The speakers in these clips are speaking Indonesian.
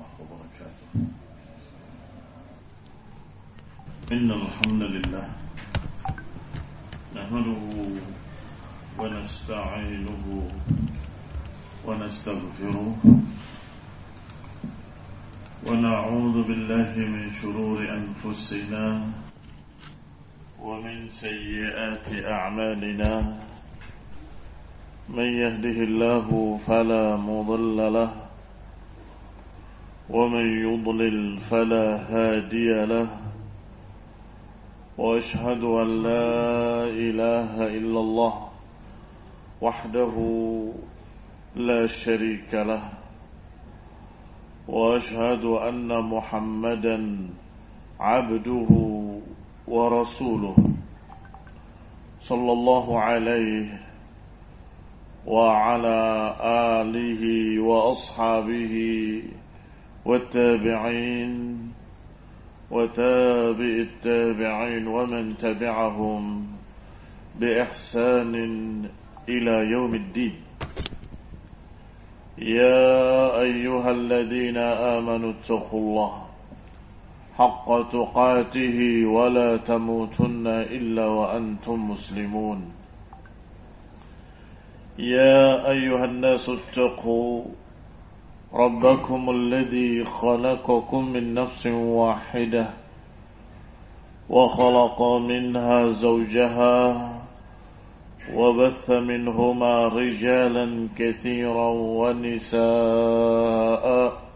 وبركاته. إن الحمد لله نحمده ونستعينه ونستغفره ونعوذ بالله من شرور أنفسنا ومن سيئات أعمالنا. من يهده الله فلا مضل له ومن يضلل فلا هادي له. وأشهد أن لا إله إلا الله وحده لا شريك له. وأشهد أن محمدا عبده ورسوله صلى الله عليه وعلى آله وأصحابه والتابعين وتابع التابعين ومن تبعهم بإحسان إلى يوم الدين. يا أيها الذين آمنوا اتقوا الله حق تقاته ولا تموتن إلا وأنتم مسلمون. يا أيها الناس اتقوا ربكم الذي خلقكم من نفس واحدة وخلق منها زوجها وبث منهما رجالا كثيرا ونساء.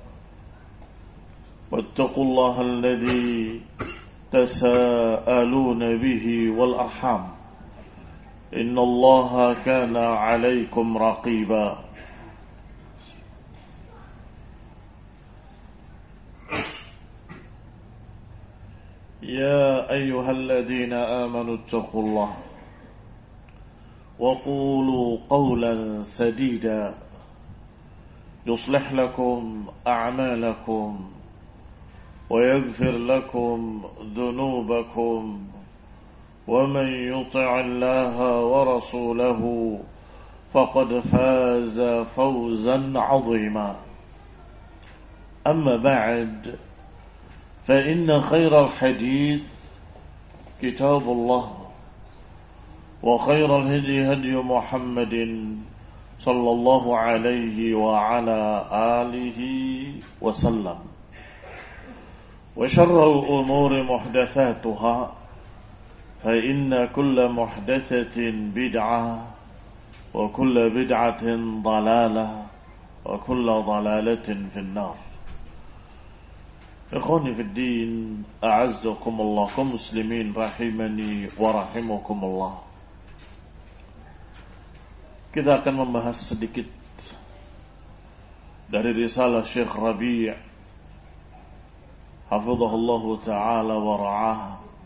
واتقوا الله الذي تساءلون به والأرحام إن الله كان عليكم رقيبا. يا أيها الذين آمنوا اتقوا الله وقولوا قولا سديدا يصلح لكم أعمالكم ويغفر لكم ذنوبكم ومن يطع الله ورسوله فقد فاز فوزا عظيما. أما بعد فإن خير الحديث كتاب الله وخير الهدي هدي محمد صلى الله عليه وعلى آله وسلم وشر الأمور محدثاتها فإن كل محدثة بدعة وكل بدعة ضلالة وكل ضلالة في النار. Ikhwani fi din, a'azzakumullah, kaum muslimin rahimani wa rahimakumullah. Kita akan membahas sedikit dari risalah Syekh Rabi' hafizahullah ta'ala wa ra'ah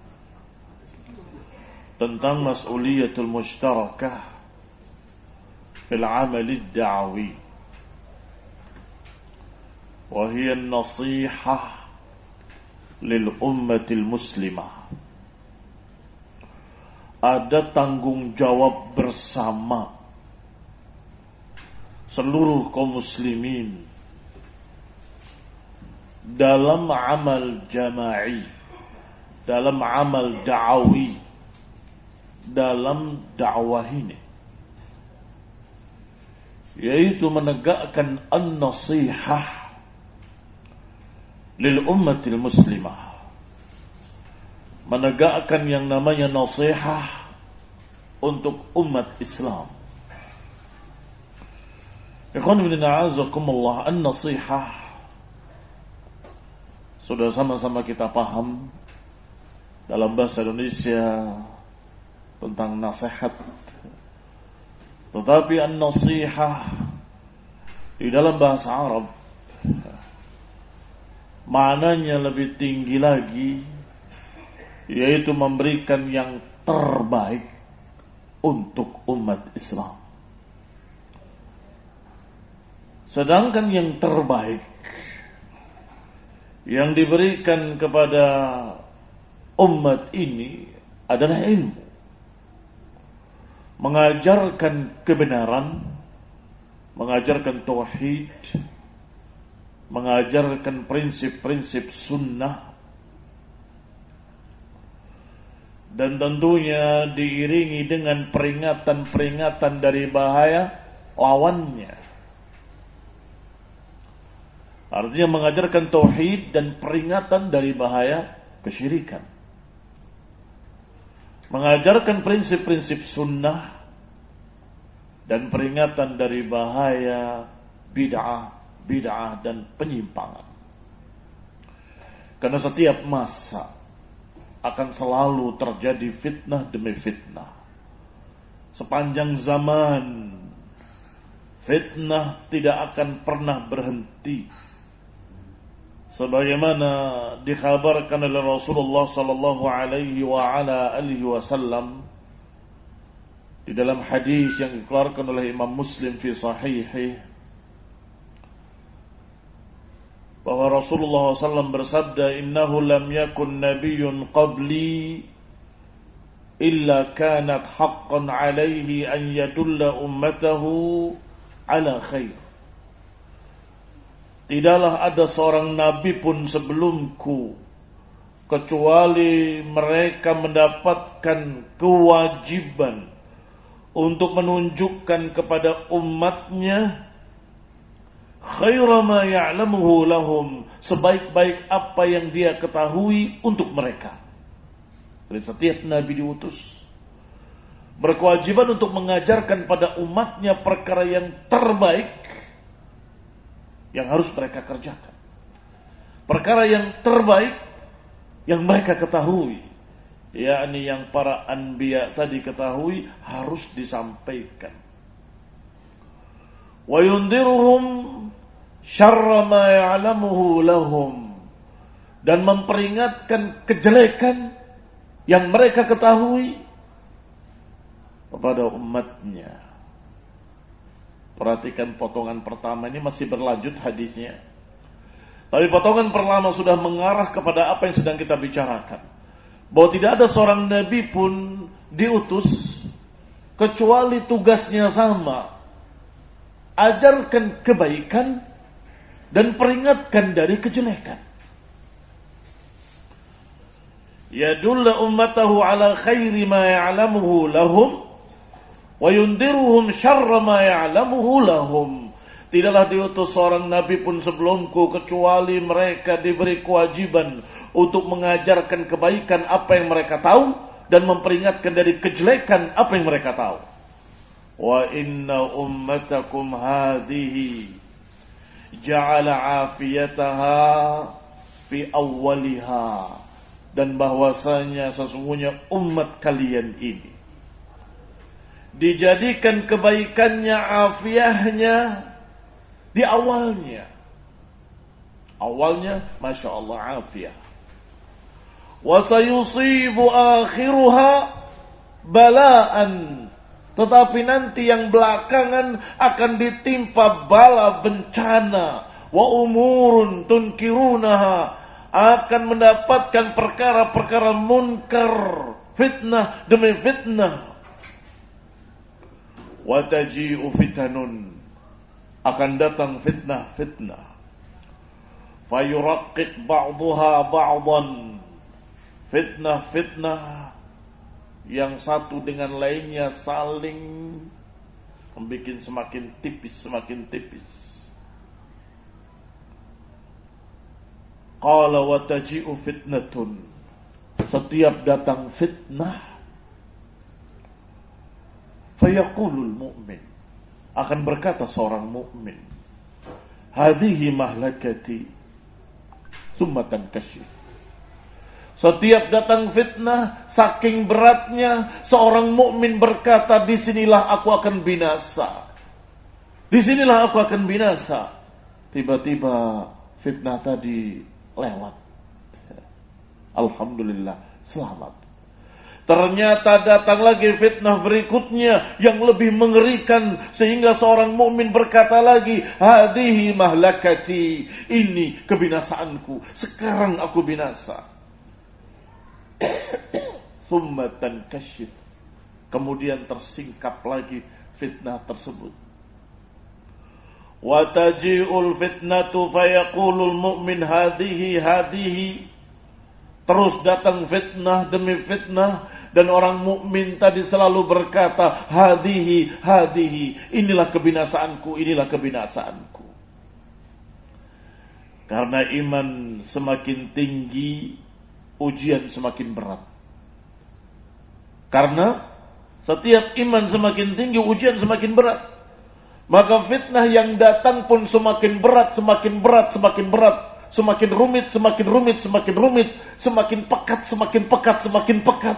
tentang mas'uliyatul mushtarakah fil 'amali ad-da'wi wa hiya an-nasihah lil ummatil muslimah. Ada tanggung jawab bersama seluruh kaum muslimin dalam amal jama'i, dalam amal da'awi, dalam dakwah ini, yaitu menegakkan an-nasihah lil ummatil muslimah, menegakkan yang namanya nasihat untuk umat Islam. Ikhwan fillah a'azzakumullah, an-nasihah sudah sama-sama kita paham dalam bahasa Indonesia tentang nasihat. Tetapi an-nasihah di dalam bahasa Arab maknanya lebih tinggi lagi, yaitu memberikan yang terbaik untuk umat Islam. Sedangkan yang terbaik yang diberikan kepada umat ini adalah ilmu, mengajarkan kebenaran, mengajarkan tauhid, mengajarkan prinsip-prinsip sunnah, dan tentunya diiringi dengan peringatan-peringatan dari bahaya lawannya. Artinya mengajarkan tauhid dan peringatan dari bahaya kesyirikan. Mengajarkan prinsip-prinsip sunnah dan peringatan dari bahaya bid'ah dan penyimpangan. Karena setiap masa akan selalu terjadi fitnah demi fitnah. Sepanjang zaman fitnah tidak akan pernah berhenti. Sebagaimana dikhabarkan oleh Rasulullah sallallahu alaihi wa ala alihi wasallam di dalam hadis yang dikeluarkan oleh Imam Muslim fi sahihih, bahwa Rasulullah SAW bersabda, innahu lam yakun nabiyyun qabli illa kanat haqqan alaihi an yadulla ummatahu ala khair. Tidaklah ada seorang nabi pun sebelumku kecuali mereka mendapatkan kewajiban untuk menunjukkan kepada umatnya khaira ma ya'lamuhu lahum, sebaik-baik apa yang dia ketahui untuk mereka. Jadi setiap nabi diutus berkewajiban untuk mengajarkan pada umatnya perkara yang terbaik yang harus mereka kerjakan, perkara yang terbaik yang mereka ketahui, yakni yang para anbiya tadi ketahui, harus disampaikan. Wa yundiruhum syarra ma ya'lamuhu lahum, dan memperingatkan kejelekan yang mereka ketahui kepada umatnya. Perhatikan potongan pertama ini masih berlanjut hadisnya. Tapi potongan pertama sudah mengarah kepada apa yang sedang kita bicarakan. Bahwa tidak ada seorang nabi pun diutus kecuali tugasnya sama. Ajarkan kebaikan dan peringatkan dari kejelekan. Yadulla ummatahu ala khairi ma ya'lamuhu lahum wa yundiruhum syarra ma ya'lamuhu lahum. Tidaklah diutus seorang nabi pun sebelumku kecuali mereka diberi kewajiban untuk mengajarkan kebaikan apa yang mereka tahu dan memperingatkan dari kejelekan apa yang mereka tahu. Wa inna ummatakum hadhihi ja'ala afiyataha fi awwaliha, dan bahwasanya sesungguhnya umat kalian ini dijadikan kebaikannya, afiyahnya di awalnya. Awalnya, Masya Allah, afiyah. Wa sayusibu akhiruha balaan. Tetapi nanti yang belakangan akan ditimpa bala bencana. Wa umurun tunkirunaha. Akan mendapatkan perkara-perkara munkar. Fitnah demi fitnah. Wa taji'u fitanun, akan datang fitnah-fitnah. Fayuraqiq ba'duha ba'dan, fitnah-fitnah yang satu dengan lainnya saling membuat semakin tipis. Qala wa taji'u fitnatun, setiap datang fitnah, fayaqulul mu'min, akan berkata seorang mukmin, hadhihi mahlakati thumma tankashif. Setiap datang fitnah, saking beratnya seorang mukmin berkata, disinilah aku akan binasa. Disinilah aku akan binasa. Tiba-tiba fitnah tadi lewat. Alhamdulillah, selamat. Ternyata datang lagi fitnah berikutnya yang lebih mengerikan, sehingga seorang mukmin berkata lagi, hadihi mahlakati, ini kebinasaanku, sekarang aku binasa. Thumma tankashif, kemudian tersingkap lagi fitnah tersebut. Wa taji'ul fitnatu fayaqulul mu'min hadhihi. Terus datang fitnah demi fitnah, dan orang mukmin tadi selalu berkata hadhihi. Inilah kebinasaanku. Karena iman semakin tinggi, ujian semakin berat. Karena setiap iman semakin tinggi, ujian semakin berat. Maka fitnah yang datang pun semakin berat. Semakin rumit. Semakin pekat.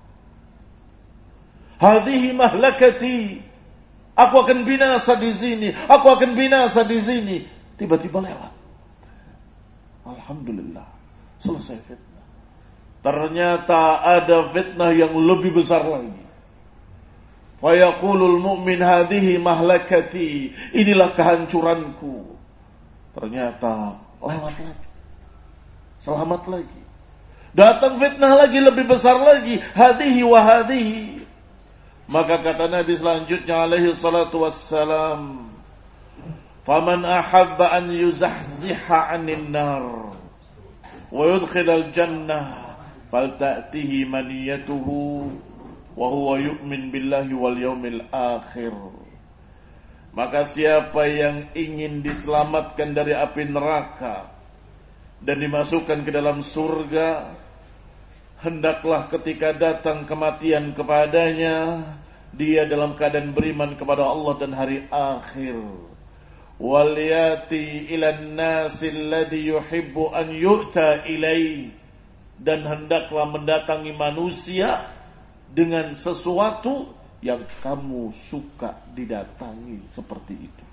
Hadhihi mahlakati. Aku akan binasa di sini. Tiba-tiba lewat. Alhamdulillah. Selesai fitnah. Ternyata ada fitnah yang lebih besar lagi. Fayaqulul mu'min hadhihi mahlakati. Inilah kehancuranku. Ternyata lewat lagi. Selamat lagi. Datang fitnah lagi lebih besar lagi. Hadhihi wa hadhihi. Maka kata Nabi selanjutnya alaihi salatu wassalam, faman ahabba an yuzahziha 'anil nar wa yudkhilal jannah falta'tihi maniyatuhu wa huwa yu'min billahi wal yawmil akhir. Maka siapa yang ingin diselamatkan dari api neraka dan dimasukkan ke dalam surga, hendaklah ketika datang kematian kepadanya, dia dalam keadaan beriman kepada Allah dan hari akhir. Waliyati ilan nasil ladhi yuhibbu an yu'ta ilaih. Dan hendaklah mendatangi manusia dengan sesuatu yang kamu suka didatangi seperti itu.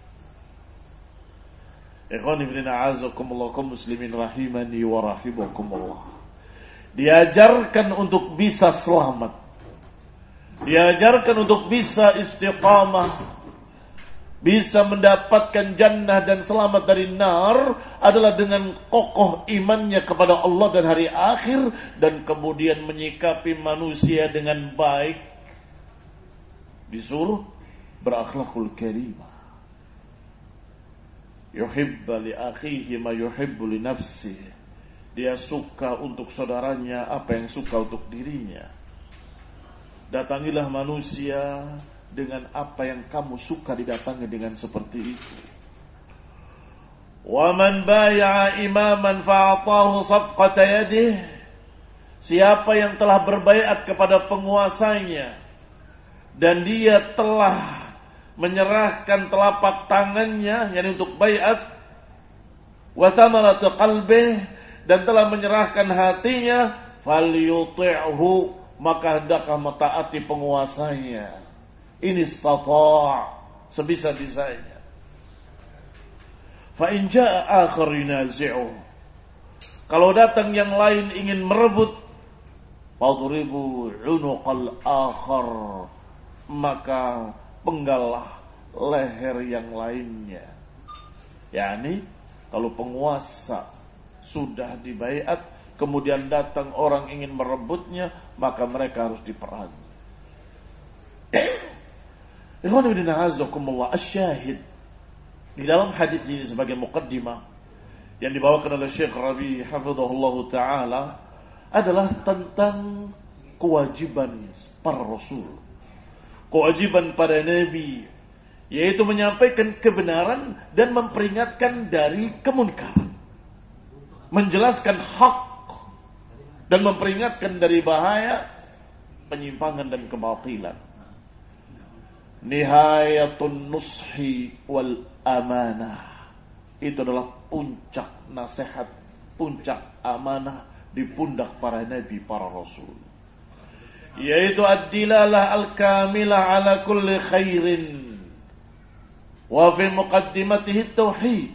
Ikhwani fillah a'azakumullah kaum muslimin rahimani wa rahimakumullah. Diajarkan untuk bisa selamat. Diajarkan untuk bisa istiqamah. Bisa mendapatkan jannah dan selamat dari nar adalah dengan kokoh imannya kepada Allah dan hari akhir, dan kemudian menyikapi manusia dengan baik. Disuruh berakhlakul karimah. Yuhibba li akhihi ma yuhibbu li nafsihi. Dia suka untuk saudaranya apa yang suka untuk dirinya. Datangilah manusia dengan apa yang kamu suka didatangi dengan seperti itu. Wa man bay'a imaman fa'atahu safqata yadihi. Siapa yang telah berbaiat kepada penguasanya dan dia telah menyerahkan telapak tangannya, yakni untuk baiat, wa thamaratu qalbihi, dan telah menyerahkan hatinya, falyuti'hu, maka hendaklah mentaati penguasanya. Ini istata' sebisa-bisanya. Fa in jaa'a akhar yunazi'u. Kalau datang yang lain ingin merebut, fadribu 'unuqal akhar, maka penggallah leher yang lainnya. Yani kalau penguasa sudah dibaiat, kemudian datang orang ingin merebutnya, maka mereka harus diperangi. Ikhwan fillah a'azakumullah, asyahid di dalam hadis ini sebagai muqaddimah yang dibawakan oleh Syekh Rabi hafizahullah taala adalah tentang kewajiban para rasul, kewajiban para nabi, yaitu menyampaikan kebenaran dan memperingatkan dari kemunkaran, menjelaskan hak dan memperingatkan dari bahaya penyimpangan dan kebatilan. Nihayatun nushi wal amanah, itu adalah puncak nasihat, puncak amanah di pundak para nabi, para rasul, yaitu ad-dilalah al-kamilah ala kulli khairin wa fi muqaddimatihi tauhid,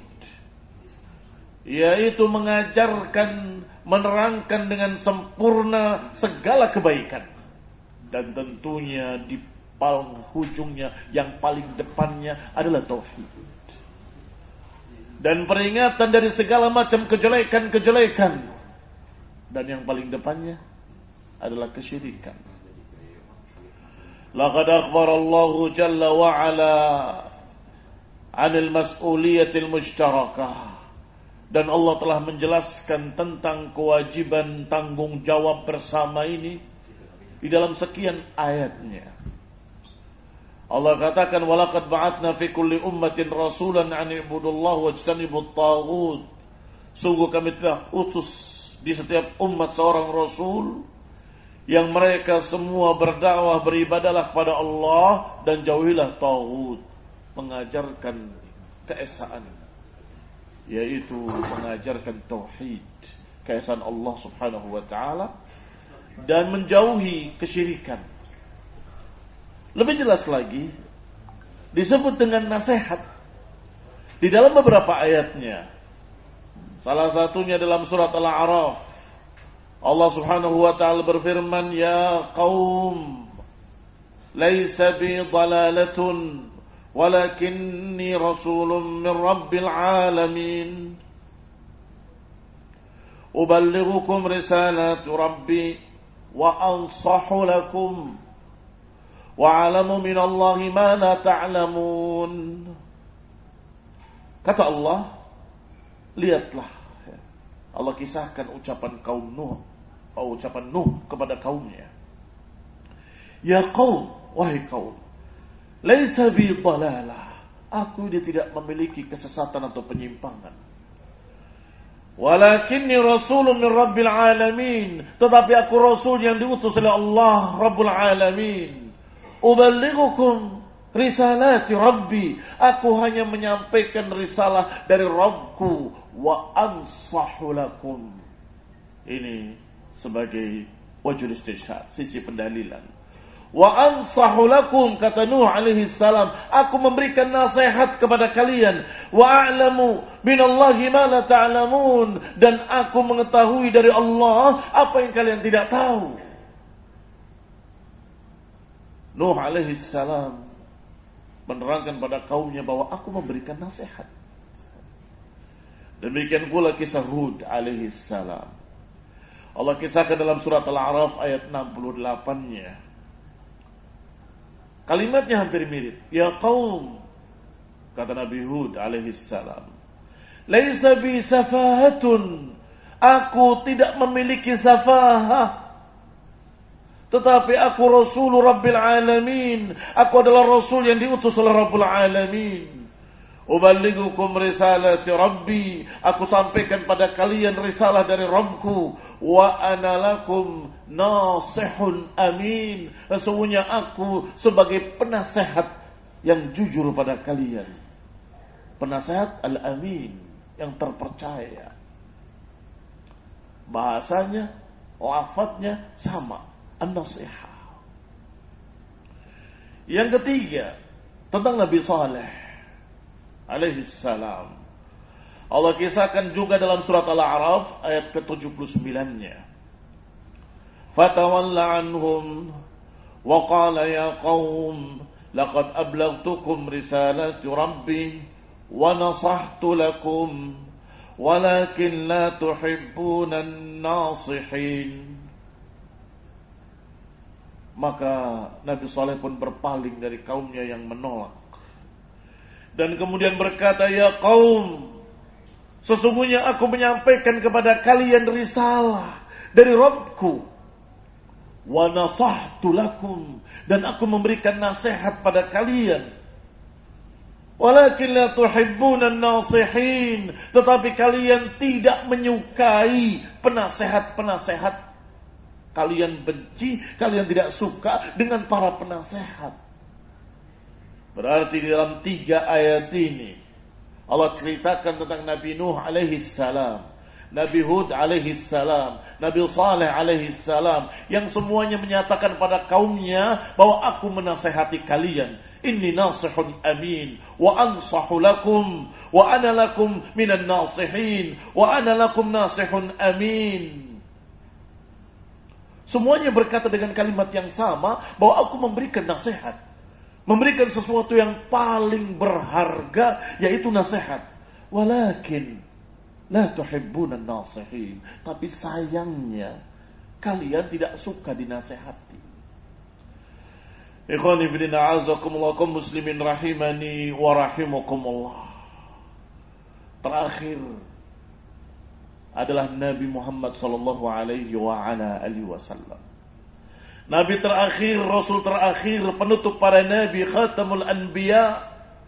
yaitu mengajarkan, menerangkan dengan sempurna segala kebaikan, dan tentunya di paling ujungnya, yang paling depannya adalah tauhid, dan peringatan dari segala macam kejelekan-kejelekan, dan yang paling depannya adalah kesyirikan. Laqad akhbara Allah jalla wa ala 'anil mas'uliyatil mushtarakah. Dan Allah telah menjelaskan tentang kewajiban tanggung jawab bersama ini di dalam sekian ayatnya. Allah katakan, walaqad ba'atna fi kulli ummatin rasulan an i'budullaha wajtanibut taghut. Sungguh kami telah utus di setiap umat seorang rasul yang mereka semua berdakwah beribadalah kepada Allah dan jauhilah taghut, mengajarkan keesaan, yaitu mengajarkan tauhid, keesaan Allah Subhanahu wa taala, dan menjauhi kesyirikan. Lebih jelas lagi disebut dengan nasihat di dalam beberapa ayatnya. Salah satunya dalam surat Al-A'raf. Allah Subhanahu wa taala berfirman, "Ya qaum, laisa bi dhalalatun, walakinni rasulun min rabbil alamin. Uballighukum risalati rabbi wa ansahu lakum wa a'lamu minallahi ma la ta'lamun." Kata Allah, lihatlah, Allah kisahkan ucapan kaum Nuh, ucapan Nuh kepada kaumnya. Ya qaum, wahai kaum, laisa bi dhalalah, aku ini tidak memiliki kesesatan atau penyimpangan. Walakinni rasulun min rabbil alamin, tetapi aku rasul yang diutus oleh Allah Rabbul Alamin. Uballighukum risalati rabbi, aku hanya menyampaikan risalah dari Rabbku. Wa ansahu lakum, ini sebagai wajhul istishhad, sisi pendalilan. Wa ansahu lakum, kata Nuh alaihi salam, aku memberikan nasihat kepada kalian. Wa a'lamu minallahi ma la ta'lamun, dan aku mengetahui dari Allah apa yang kalian tidak tahu. Nuh alaihi salam menerangkan pada kaumnya bahwa aku memberikan nasihat. Demikian pula kisah Hud alaihi salam. Allah kisahkan dalam surat Al-A'raf ayat 68-nya. Kalimatnya hampir mirip. Ya qaum, kata Nabi Hud alaihi salam, laisa bi safahatun, aku tidak memiliki safahah, tetapi aku Rasul Rabbil Alamin, aku adalah Rasul yang diutus oleh Rabbul Alamin. Uballighukum risalati Rabbi, aku sampaikan pada kalian risalah dari Rabbku. Wa ana lakum nasihun amin, sesungguhnya aku sebagai penasehat yang jujur pada kalian. Penasehat al-amin, yang terpercaya. Bahasanya, lafadznya sama, an-nasihah. Yang ketiga, tentang Nabi Saleh alaihi salam. Allah kisahkan juga dalam surat Al-A'raf ayat ke-79-nya. Fatawalla anhum wa qala ya qaum laqad ablaghtukum risalati rabbi wa nasahtu lakum walakin la tuhibbuna an-nasihin. Maka Nabi Saleh pun berpaling dari kaumnya yang menolak, dan kemudian berkata, ya qaum, sesungguhnya aku menyampaikan kepada kalian risalah dari Rabbku. Wa nasahtu lakum, dan aku memberikan nasihat pada kalian. Walakin la tuhibbuna an-nasihin, tetapi kalian tidak menyukai penasehat-penasehat. Kalian benci, kalian tidak suka dengan para penasehat. Berarti di dalam 3 ayat ini Allah ceritakan tentang Nabi Nuh alaihi salam, Nabi Hud alaihi salam, Nabi Saleh alaihi salam, yang semuanya menyatakan pada kaumnya bahwa aku menasihati kalian. Inni nasihun amin wa ansahu lakum wa ana lakum minan nasihin wa ana lakum nasihun amin. Semuanya berkata dengan kalimat yang sama bahwa aku memberikan nasihat, memberikan sesuatu yang paling berharga, yaitu nasihat. Walakin la tuhibbuna an-nasihin, tapi sayangnya kalian tidak suka dinasihati. Ikhwani fillah a'azakumullah kaum muslimin rahimani wa rahimakumullah. Terakhir adalah Nabi Muhammad sallallahu alaihi wa ala alihi wasallam. Nabi terakhir, Rasul terakhir, penutup para nabi, khatamul anbiya.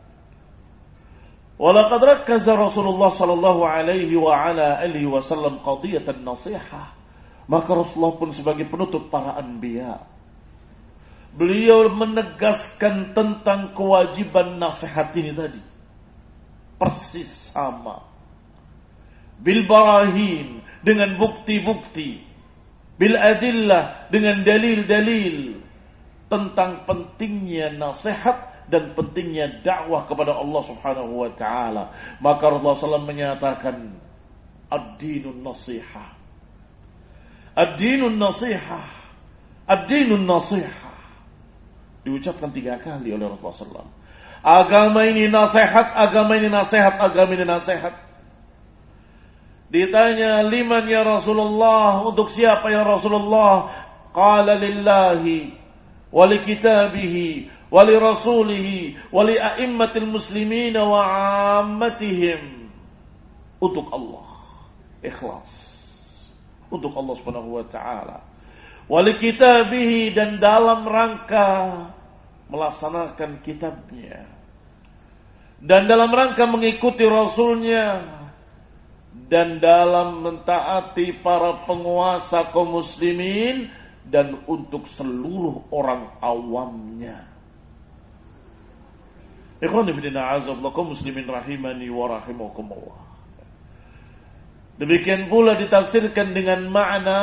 Walaqad rakkaza Rasulullah sallallahu alaihi wa ala alihi wasallam qadiyatan nasihah. Maka Rasulullah pun sebagai penutup para anbiya, beliau menegaskan tentang kewajiban nasihat ini tadi. Persis sama. Bil barahin, dengan bukti-bukti. Bil adillah, dengan dalil-dalil. Tentang pentingnya nasihat dan pentingnya dakwah kepada Allah subhanahu wa ta'ala. Maka Rasulullah SAW menyatakan, ad-dinun nasihah. Ad-dinun nasihah. Ad-dinun nasihah. Diucapkan 3 kali oleh Rasulullah SAW. Agama ini nasihat, agama ini nasihat, agama ini nasihat. Ditanya, liman ya Rasulullah, untuk siapa ya Rasulullah? Qala lillahi, wali kitabihi, wali rasulihi, wali a'immatil muslimina wa ammatihim. Untuk Allah. Ikhlas. Untuk Allah subhanahu wa ta'ala. Wali kitabihi, dan dalam rangka melaksanakan kitabnya, dan dalam rangka mengikuti Rasulnya, dan dalam mentaati para penguasa kaum muslimin, dan untuk seluruh orang awamnya. Ikhwan fillah a'azakumullah kaum muslimin rahimani wa rahimakumullah. Demikian pula ditafsirkan dengan makna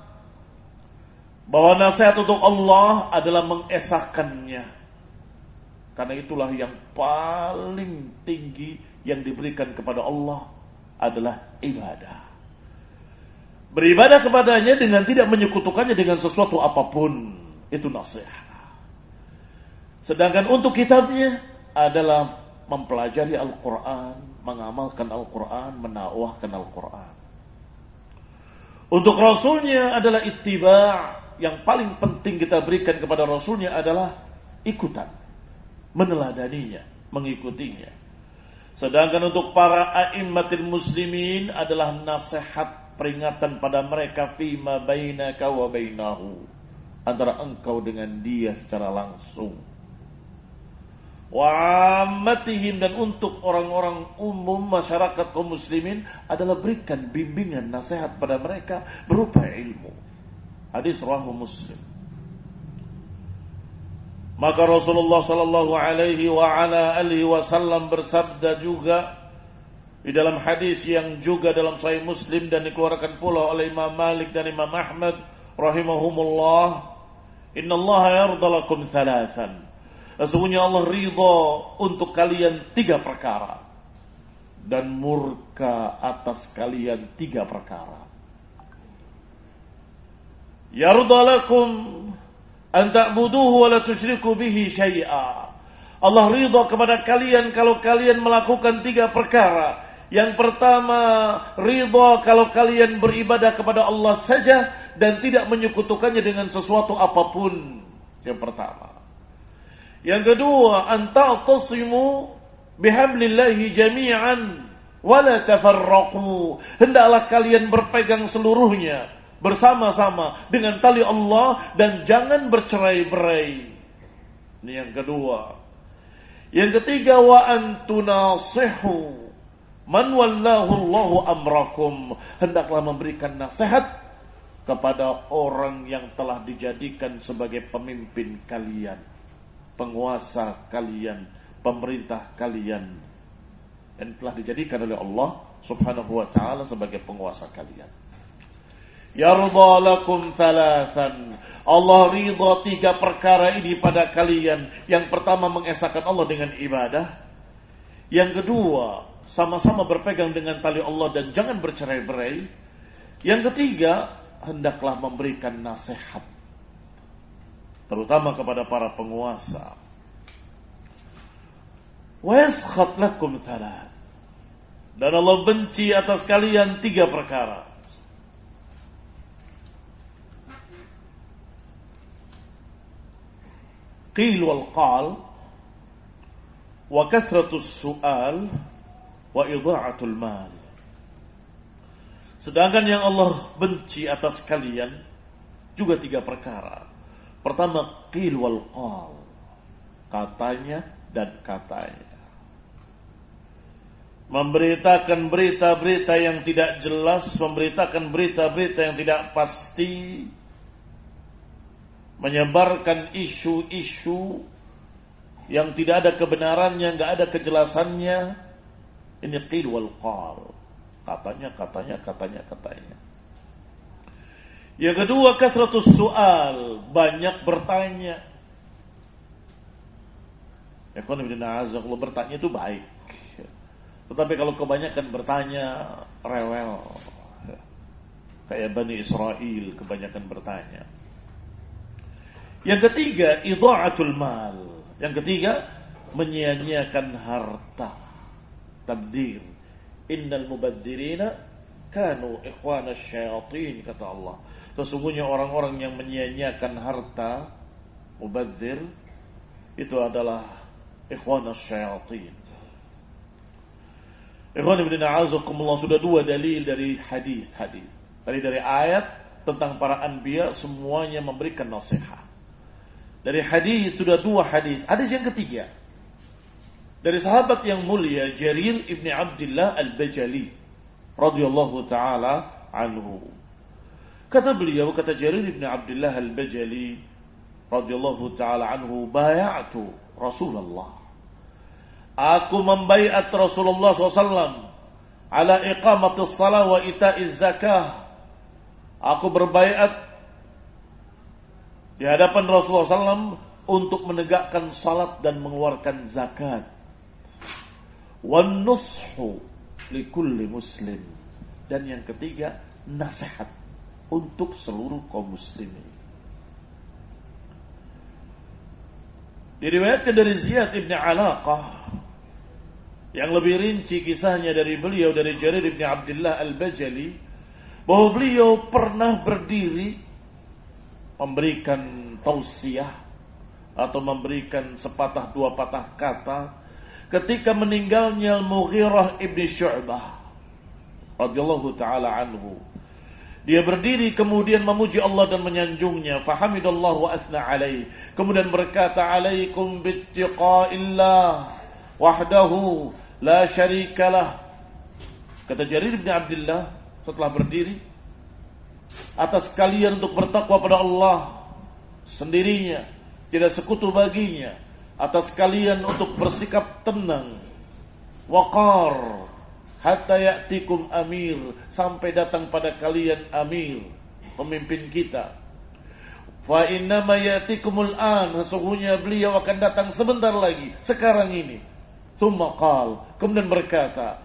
bahwa nasihat untuk Allah adalah mengesahkannya. Karena itulah yang paling tinggi yang diberikan kepada Allah adalah ibadah. Beribadah kepadanya dengan tidak menyekutukannya dengan sesuatu apapun. Itu nasihat. Sedangkan untuk kitabnya adalah mempelajari Al-Quran, mengamalkan Al-Quran, menakwahkan Al-Quran. Untuk Rasulnya adalah ittiba'. Yang paling penting kita berikan kepada Rasulnya adalah ikutan, meneladaninya, mengikutinya. Sedangkan untuk para a'immatil muslimin adalah nasihat, peringatan pada mereka fima bainaka wa bainahu, antara engkau dengan dia secara langsung. Wa ammatihim, dan untuk orang-orang umum masyarakat kaum muslimin adalah berikan bimbingan, nasihat pada mereka berupa ilmu. Hadis rawahu Muslim. Maka Rasulullah sallallahu alaihi wa ala alihi wasallam bersabda juga di dalam hadis yang juga dalam Sahih Muslim dan dikeluarkan pula oleh Imam Malik dan Imam Ahmad rahimahumullah, innallaha yarda lakum thalathan. Sesungguhnya Allah ridha untuk kalian 3 perkara, dan murka atas kalian 3 perkara. Yarda lakum an ta'buduhu wa la tusyriku bihi syai'a. Allah ridha kepada kalian kalau kalian melakukan 3 perkara. Yang pertama, ridha kalau kalian beribadah kepada Allah saja dan tidak menyekutukannya dengan sesuatu apapun. Yang pertama. Yang kedua, an ta'tasimu bihablillahi jami'an wa la tafarraqu. Hendaklah kalian berpegang seluruhnya bersama-sama dengan tali Allah dan jangan bercerai-berai. Ini yang kedua. Yang ketiga, wa antunasihu man wallahu Allahu amrakum. Hendaklah memberikan nasihat kepada orang yang telah dijadikan sebagai pemimpin kalian, penguasa kalian, pemerintah kalian, yang telah dijadikan oleh Allah subhanahu wa ta'ala sebagai penguasa kalian. Yarda lakum thalathan. Allah ridha 3 perkara ini pada kalian. Yang pertama, mengesahkan Allah dengan ibadah. Yang kedua, sama-sama berpegang dengan tali Allah dan jangan bercerai-berai. Yang ketiga, hendaklah memberikan nasihat, terutama kepada para penguasa. Wa yaskhat lakum thalath. Dan Allah benci atas kalian 3 perkara. qil wal qal wa kathratus su'al wa idha'atul mal. Sedangkan yang Allah benci atas kalian juga 3 perkara. Pertama, qil wal qal, katanya dan katanya. Memberitakan berita-berita yang tidak jelas, memberitakan berita-berita yang tidak pasti, menyebarkan isu-isu yang tidak ada kebenarannya, enggak ada kejelasannya. Ini qil wal qal, katanya. Yang kedua, kathratus su'al, banyak bertanya. Ya kan, kalau bertanya itu baik. Tetapi kalau kebanyakan bertanya, rewel. Kayak Bani Israel, kebanyakan bertanya. Yang ketiga, idha'atul mal. Yang ketiga, menyia-nyiakan harta. Tabdzir. Innal mubadzirina kanu ikhwana syayatin, kata Allah. Sesungguhnya orang-orang yang menyia-nyiakan harta, mubadzir, itu adalah ikhwana syayatin. Ikhwan ibn a'azakumullah, sudah 2 dalil dari hadis. Tadi dari ayat tentang para anbiya semuanya memberikan nasihat. Dari hadis sudah 2 hadis. Hadis yang ketiga dari sahabat yang mulia Jarir ibn Abdullah al-Bajali radhiyallahu taala anhu. Kata beliau, kata Jarir ibn Abdullah al-Bajali radhiyallahu taala anhu, bay'atu Rasulullah. Aku membaiat Rasulullah SAW ala iqamatis salat wa ita'iz zakah. Aku berbaiat di hadapan Rasulullah SAW untuk menegakkan salat dan mengeluarkan zakat. Wan nushu likulli muslim. Dan yang ketiga, nasihat untuk seluruh kaum muslimin. Diriwayatkan dari Ziyad ibn Alaqah yang lebih rinci kisahnya dari beliau, dari Jarir ibn Abdullah al-Bajali, bahwa beliau pernah berdiri memberikan tausiah atau memberikan sepatah 2 patah kata ketika meninggalnya Al-Mughirah ibn Syu'bah radhiyallahu taala anhu. Dia berdiri kemudian memuji Allah dan menyanjungnya, fahamidallahu wa asna alaih, kemudian berkata, alaikum bittiqaillah wahdahu la syarikalah. Kata Jarir bin Abdullah setelah berdiri, atas kalian untuk bertakwa pada Allah sendirinya, tidak sekutu baginya. Atas kalian untuk bersikap tenang, waqar, hatta ya'tikum amir, sampai datang pada kalian amir, pemimpin kita. Fa innama ya'tikumul an, sesungguhnya beliau akan datang sebentar lagi, sekarang ini. Tsumma qal, kemudian berkata,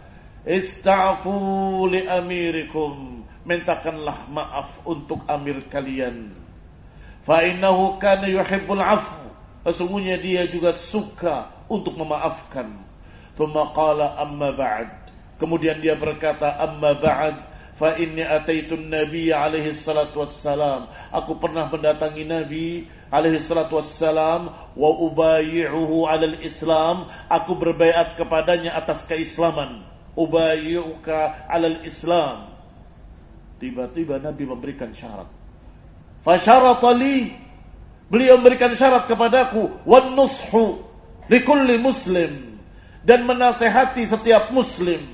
ista'fu li amirikum, mintakanlah maaf untuk amir kalian. Fa innahu kana yuhibbul 'afw, sesungguhnya dia juga suka untuk memaafkan. Tsumma qala amma ba'd, kemudian dia berkata, amma ba'd fa inni ataitun nabiy alaihi salatu wassalam, aku pernah mendatangi Nabi alaihi salatu wassalam, wa ubayyi'uhu 'alal Islam, aku berbaiat kepadanya atas keislaman. Ubayyi'uka 'alal Islam. Tiba-tiba Nabi memberikan syarat. Fa syarata li, beliau memberikan syarat kepadaku, wan nushu likulli muslim, dan menasehati setiap muslim.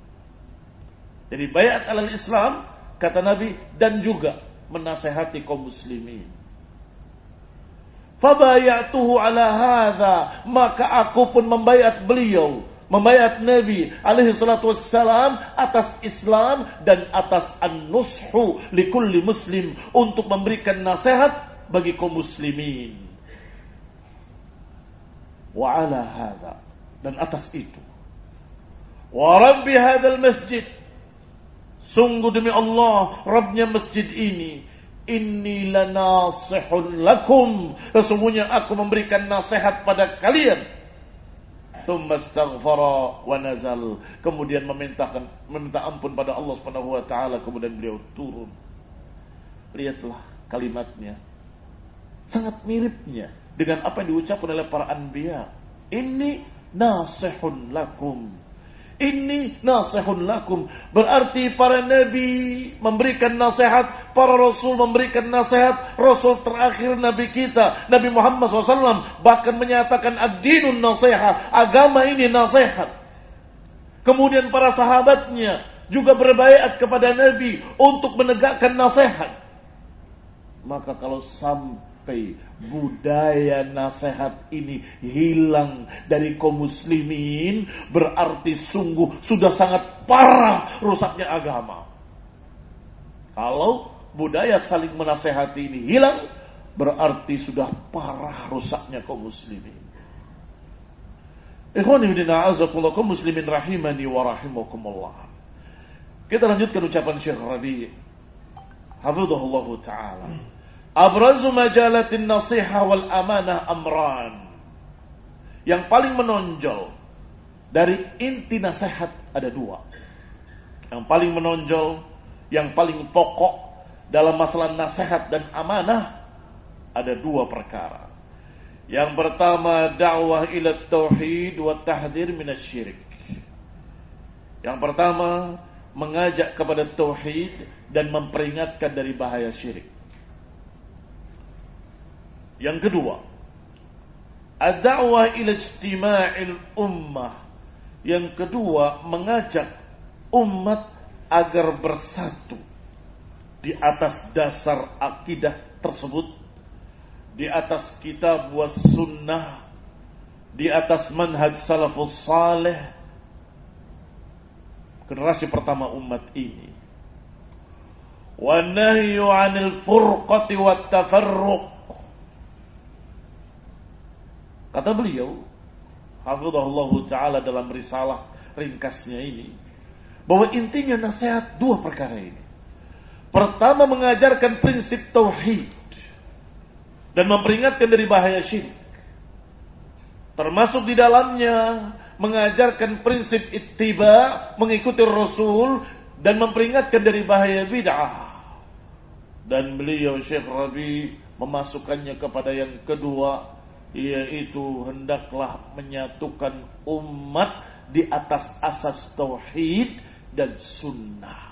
Jadi baiat 'alal Islam, kata Nabi, dan juga menasehati kaum muslimin. Fabayatuhu ala hadza, maka aku pun membaiat beliau, membaiat Nabi alaihi salatu wassalam atas Islam dan atas an-nushu likulli muslim, untuk memberikan nasihat bagi kaum muslimin. Wa ala hadza, dan atas itu, wa rabbi hadzal masjid, sungguh demi Allah, Rabbnya masjid ini, inni lanasihun lakum, sesungguhnya aku memberikan nasihat pada kalian. Tsumma astaghfara wa nazal, kemudian meminta ampun pada Allah Subhanahu wa taala, kemudian beliau turun. Lihatlah kalimatnya. sangat miripnya dengan apa yang diucapkan oleh para anbiya. Ini nasihun lakum. Ini nasihun lakum. Berarti para nabi memberikan nasihat, para rasul memberikan nasihat. Rasul terakhir nabi kita, Nabi Muhammad SAW, bahkan menyatakan ad-dinun nasihat, agama ini nasihat. Kemudian para sahabatnya juga berbaiat kepada nabi untuk menegakkan nasihat. Maka kalau sampai budaya nasihat ini hilang dari kaum muslimin, berarti sungguh sudah sangat parah rusaknya agama. Kalau budaya saling menasehati ini hilang, berarti sudah parah rusaknya kaum muslimin. Ikhwani fillah, a'azakumullah, kaum muslimin rahimani wa rahimakumullah. Kita lanjutkan ucapan Syekh Rabi' hafizahullah ta'ala. Abrazu majalatin nasihah wal amanah amran. Yang paling menonjol dari inti nasihat ada dua. Yang paling menonjol, yang paling pokok dalam masalah nasihat dan amanah ada dua perkara. Yang pertama, dakwah ila tauhid wa tahdhir minasyirik. Yang pertama, mengajak kepada tauhid dan memperingatkan dari bahaya syirik. Yang kedua, ad-da'wah ila ijtima'il ummah. Yang kedua, mengajak umat agar bersatu di atas dasar akidah tersebut, di atas kitab was sunnah, di atas manhaj salafus salih, generasi pertama umat ini. Wa nahyu 'anil furqati wat tafarruq. Kata beliau, hafizahullah ta'ala, dalam risalah ringkasnya ini, bahwa intinya nasihat dua perkara ini. Pertama, mengajarkan prinsip tauhid dan memperingatkan dari bahaya syirik. Termasuk di dalamnya mengajarkan prinsip ittiba, mengikuti Rasul, dan memperingatkan dari bahaya bid'ah. Dan beliau Syekh Rabi memasukkannya kepada yang kedua, yaitu hendaklah menyatukan umat di atas asas tauhid dan sunnah,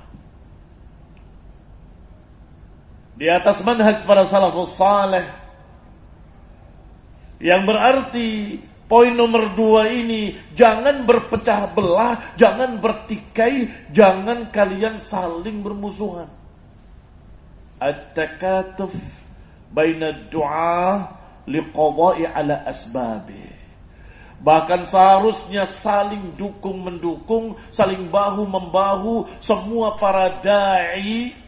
di atas manhaj para salafus salih. Yang berarti poin nomor 2 ini, jangan berpecah belah, jangan bertikai, jangan kalian saling bermusuhan. At-takatuf baina du'a liqada'i ala asbabi. Bahkan seharusnya saling dukung-mendukung, saling bahu-membahu semua para da'i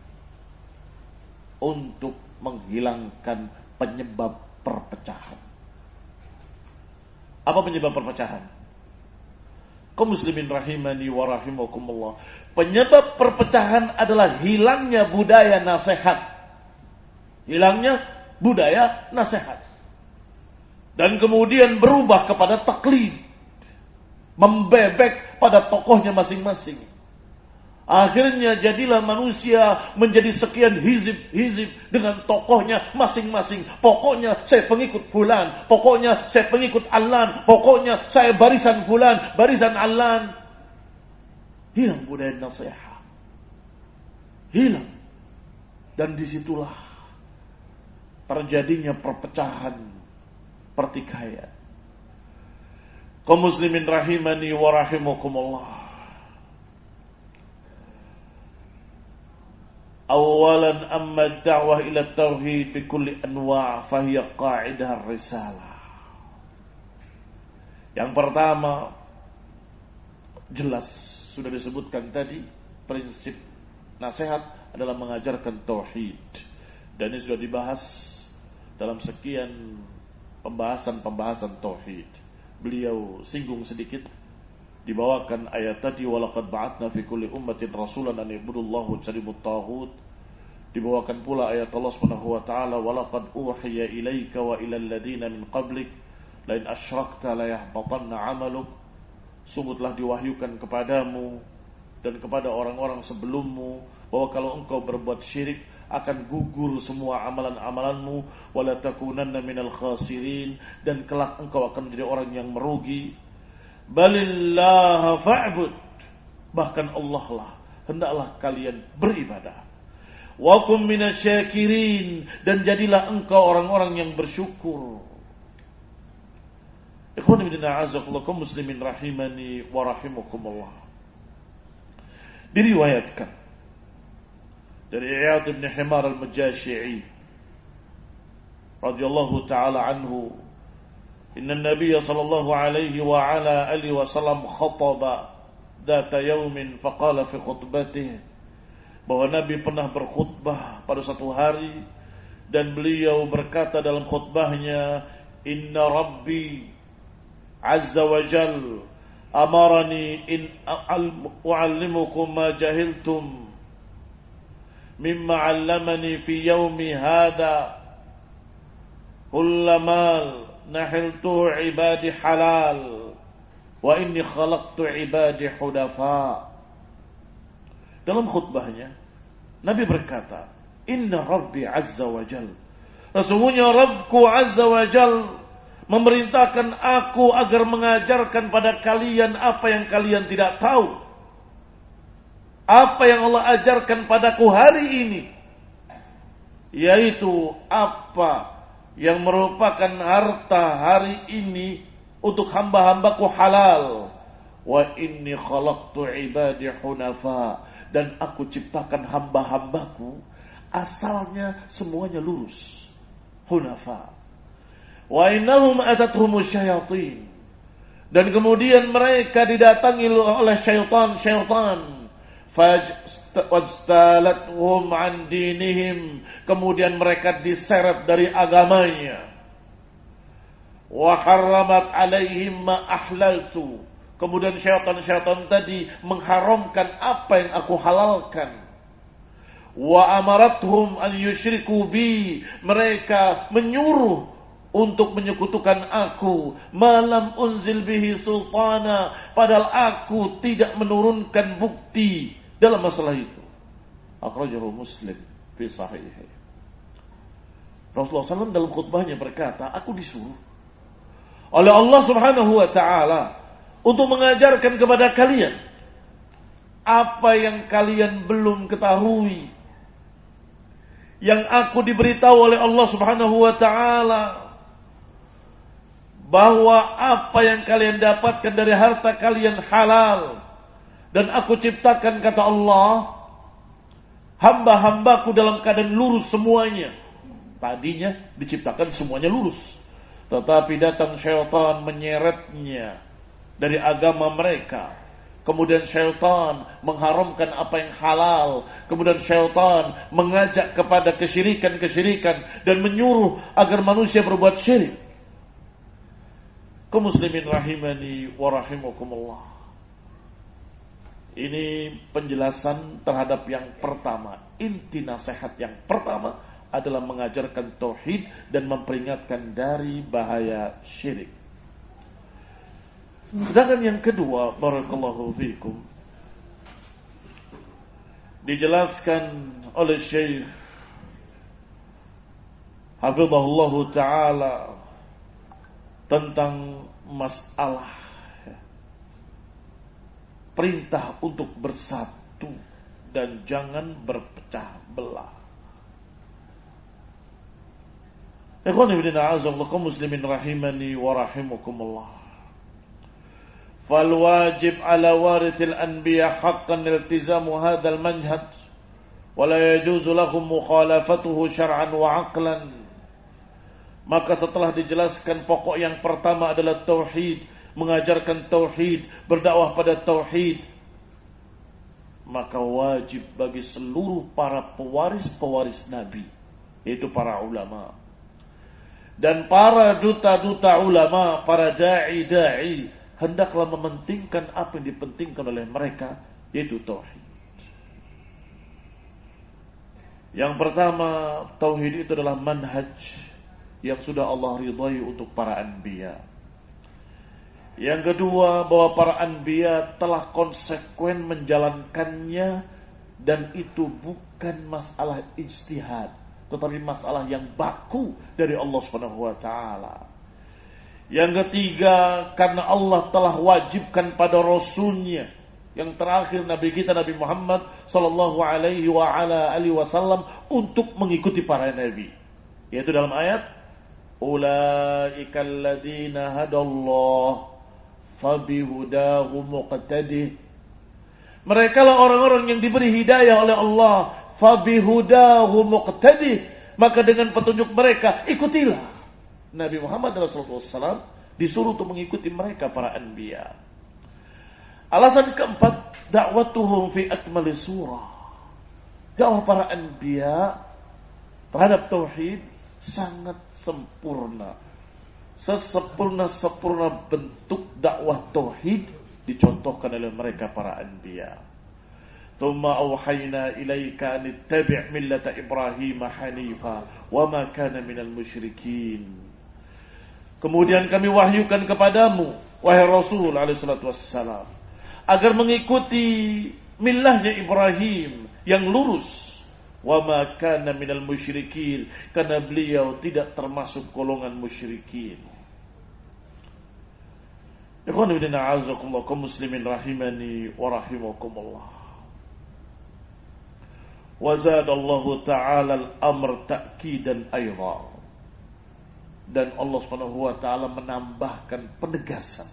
untuk menghilangkan penyebab perpecahan. Apa penyebab perpecahan? Kaum muslimin rahimani wa rahimakumullah. Penyebab perpecahan adalah hilangnya budaya nasihat. Hilangnya budaya nasihat. Dan kemudian berubah kepada taklid, membebek pada tokohnya masing-masing. Akhirnya jadilah manusia menjadi sekian hizib dengan tokohnya masing-masing. Pokoknya saya pengikut fulan, pokoknya saya pengikut Allan, pokoknya saya barisan fulan, barisan Allan. Hilang budaya nasihat. Hilang. Dan disitulah terjadinya perpecahan, pertikaian. Kaum muslimin rahimani wa rahimakumullah. Awalan amma da'wah ila tauhid bi kulli anwa' fa hiya qa'idah risalah. Yang pertama, jelas sudah disebutkan tadi, prinsip nasihat adalah mengajarkan tauhid. Dan ini sudah dibahas dalam sekian pembahasan tauhid. Beliau singgung sedikit, dibawakan ayat tadi, walaqad ba'atna fi kulli ummatin rasulan an ibudullaha wajtanibut taghut. Dibawakan pula ayat Allah Subhanahu wa taala, walaqad uhiya ilaika wa ilal ladina min qablik la in asyrakta la yahbatanna 'amaluk. Sungguh telah diwahyukan kepadamu dan kepada orang-orang sebelummu bahwa kalau engkau berbuat syirik, akan gugur semua amalan-amalanmu, wala takunanna minal khasirin, dan kelak engkau akan menjadi orang yang merugi. Balillaha fa'bud, bahkan Allah lah hendaklah kalian beribadah. Wa kum minasyakirin, dan jadilah engkau orang-orang yang bersyukur. Ikhwan fillah a'azzakumullah kaum muslimin rahimani wa rahimakumullah. Diriwayatkan dari Iyad bin Himar al-Majashi'i radhiyallahu ta'ala anhu, inna an-nabiy sallallahu alaihi wa ala alihi wa sallam khataba data yaumin faqala fi khutbatihi, bahwa Nabi pernah berkhutbah pada satu hari dan beliau berkata dalam khutbahnya, inna rabbi azza wa jal amarani in u'allimukum ma jahiltum mimma 'allamani fi yaumi hadha kullamal nahiltu ibadi halal wa inni khalaqtu ibadi hudafa. Dalam khutbahnya Nabi berkata, inna rabbi azza wa jal, sesungguhnya Rabbku azza wa jal memerintahkan aku agar mengajarkan pada kalian apa yang kalian tidak tahu. Apa yang Allah ajarkan padaku hari ini, yaitu apa yang merupakan harta hari ini untuk hamba-hambaku halal. Wa inni khalaqtu ibadi hunafa, dan aku ciptakan hamba-hambaku asalnya semuanya lurus, hunafa. Wa innahum atathumus syayatin, dan kemudian mereka didatangi oleh syaitan fajtalathum an dinihim, kemudian mereka diseret dari agamanya. Wa harramat alaihim ma ahlaltu, kemudian syaitan tadi mengharamkan apa yang aku halalkan. Wa amarathum an yusyriku bi, mereka menyuruh untuk menyekutukan aku, malam unzil bihi sultana, padahal aku tidak menurunkan bukti dalam masalah itu. Akhrajahu Muslim fi sahihih. Rasulullah SAW dalam khutbahnya berkata, aku disuruh oleh Allah Subhanahu wa ta'ala untuk mengajarkan kepada kalian apa yang kalian belum ketahui, yang aku diberitahu oleh Allah Subhanahu wa ta'ala, bahwa apa yang kalian dapatkan dari harta kalian halal, dan aku ciptakan, kata Allah, hamba-hambaku dalam keadaan lurus semuanya. Tadinya diciptakan semuanya lurus, tetapi datang syaitan menyeretnya dari agama mereka. Kemudian syaitan mengharamkan apa yang halal. Kemudian syaitan mengajak kepada kesyirikan-kesyirikan dan menyuruh agar manusia berbuat syirik. Kaum muslimin rahimani wa rahimakumullah. Ini penjelasan terhadap yang pertama. Inti nasihat yang pertama adalah mengajarkan tauhid dan memperingatkan dari bahaya syirik. Sedangkan yang kedua, barakallahu fikum, dijelaskan oleh Syekh hafizahullah ta'ala tentang masalah perintah untuk bersatu dan jangan berpecah belah. Ikhwan fillah a'azzakumullah kaum muslimin rahimani wa rahimakumullah. Fal wajib ala warithil anbiya haqqan iltizamu hadzal manhaj wa la yajuzu lahum mukhalafatuhu syar'an wa 'aqlan. Maka setelah dijelaskan pokok yang pertama adalah tauhid, mengajarkan tauhid, berdakwah pada tauhid, maka wajib bagi seluruh para pewaris-pewaris Nabi, yaitu para ulama dan para duta-duta ulama, para da'i-da'i, hendaklah mementingkan apa yang dipentingkan oleh mereka, yaitu tauhid. Yang pertama, tauhid itu adalah manhaj yang sudah Allah ridhai untuk para anbiya. Yang kedua, bahwa para anbiya telah konsekuen menjalankannya Dan itu bukan masalah ijtihad, tetapi masalah yang baku dari Allah Subhanahu wa taala. Yang ketiga, karena Allah telah wajibkan pada Rasulnya yang terakhir, Nabi kita Nabi Muhammad sallallahu alaihi wa ala alihi wasallam, untuk mengikuti para nabi. Yaitu dalam ayat, ulaikal ladzina hadallahu fabihudahu muqtadih. Mereka lah orang-orang yang diberi hidayah oleh Allah. Fabihudahu muqtadih. Maka dengan petunjuk mereka ikutilah. Nabi Muhammad SAW disuruh untuk mengikuti mereka para anbiya. Alasan keempat, dakwatuhum fi akmali surah. Dakwah para anbiya terhadap tauhid sangat sempurna. Sesempurna-sempurna bentuk dakwah tauhid dicontohkan oleh mereka para anbiya. Thumma awhayna ilaika an ittabi' millata Ibrahim hanifa wa ma kana minal musyrikin. Kemudian kami wahyukan kepadamu, wahai Rasul alaihi salatu wassalam, agar mengikuti millahnya Ibrahim yang lurus. Wa ma kana minal musyrikin, karena beliau tidak termasuk golongan musyrikin. Ikhwan fillah, a'azzakumullah, kaum muslimin rahimani wa rahimakumullah. Wa zadallahu ta'ala al-amr ta'kidan ayda. Dan Allah Subhanahu wa taala menambahkan penegasan.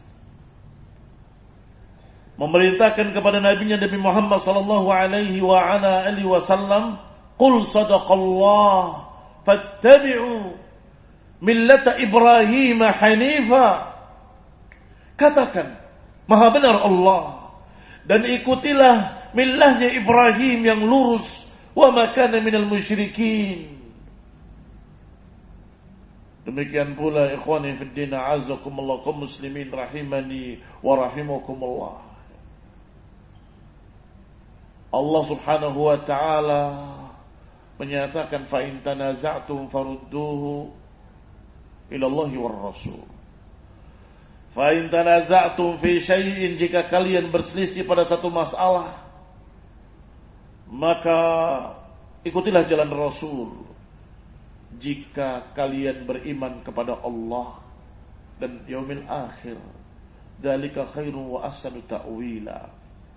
Memerintahkan kepada nabinya Nabi Muhammad sallallahu alaihi wa ala alihi wasallam, "Qul sadaqallah fattabi'u millata Ibrahim hanifa." Katakan, maha benar Allah, dan ikutilah millahnya Ibrahim yang lurus, wa ma kana minal musyrikin. Demikian pula ikhwani fid din, a'azzakumullah, kaum muslimin rahimani wa rahimakumullah. Allah Subhanahu wa taala menyatakan, fa in tanaza'tum farudduhu ila Allah war Rasul. Fa in tanaza'tum fi syai'in, jika kalian berselisih pada satu masalah, maka ikutilah jalan Rasul. Jika kalian beriman kepada Allah dan yaumil akhir, dzalika khairun wa ahsanu ta'wila.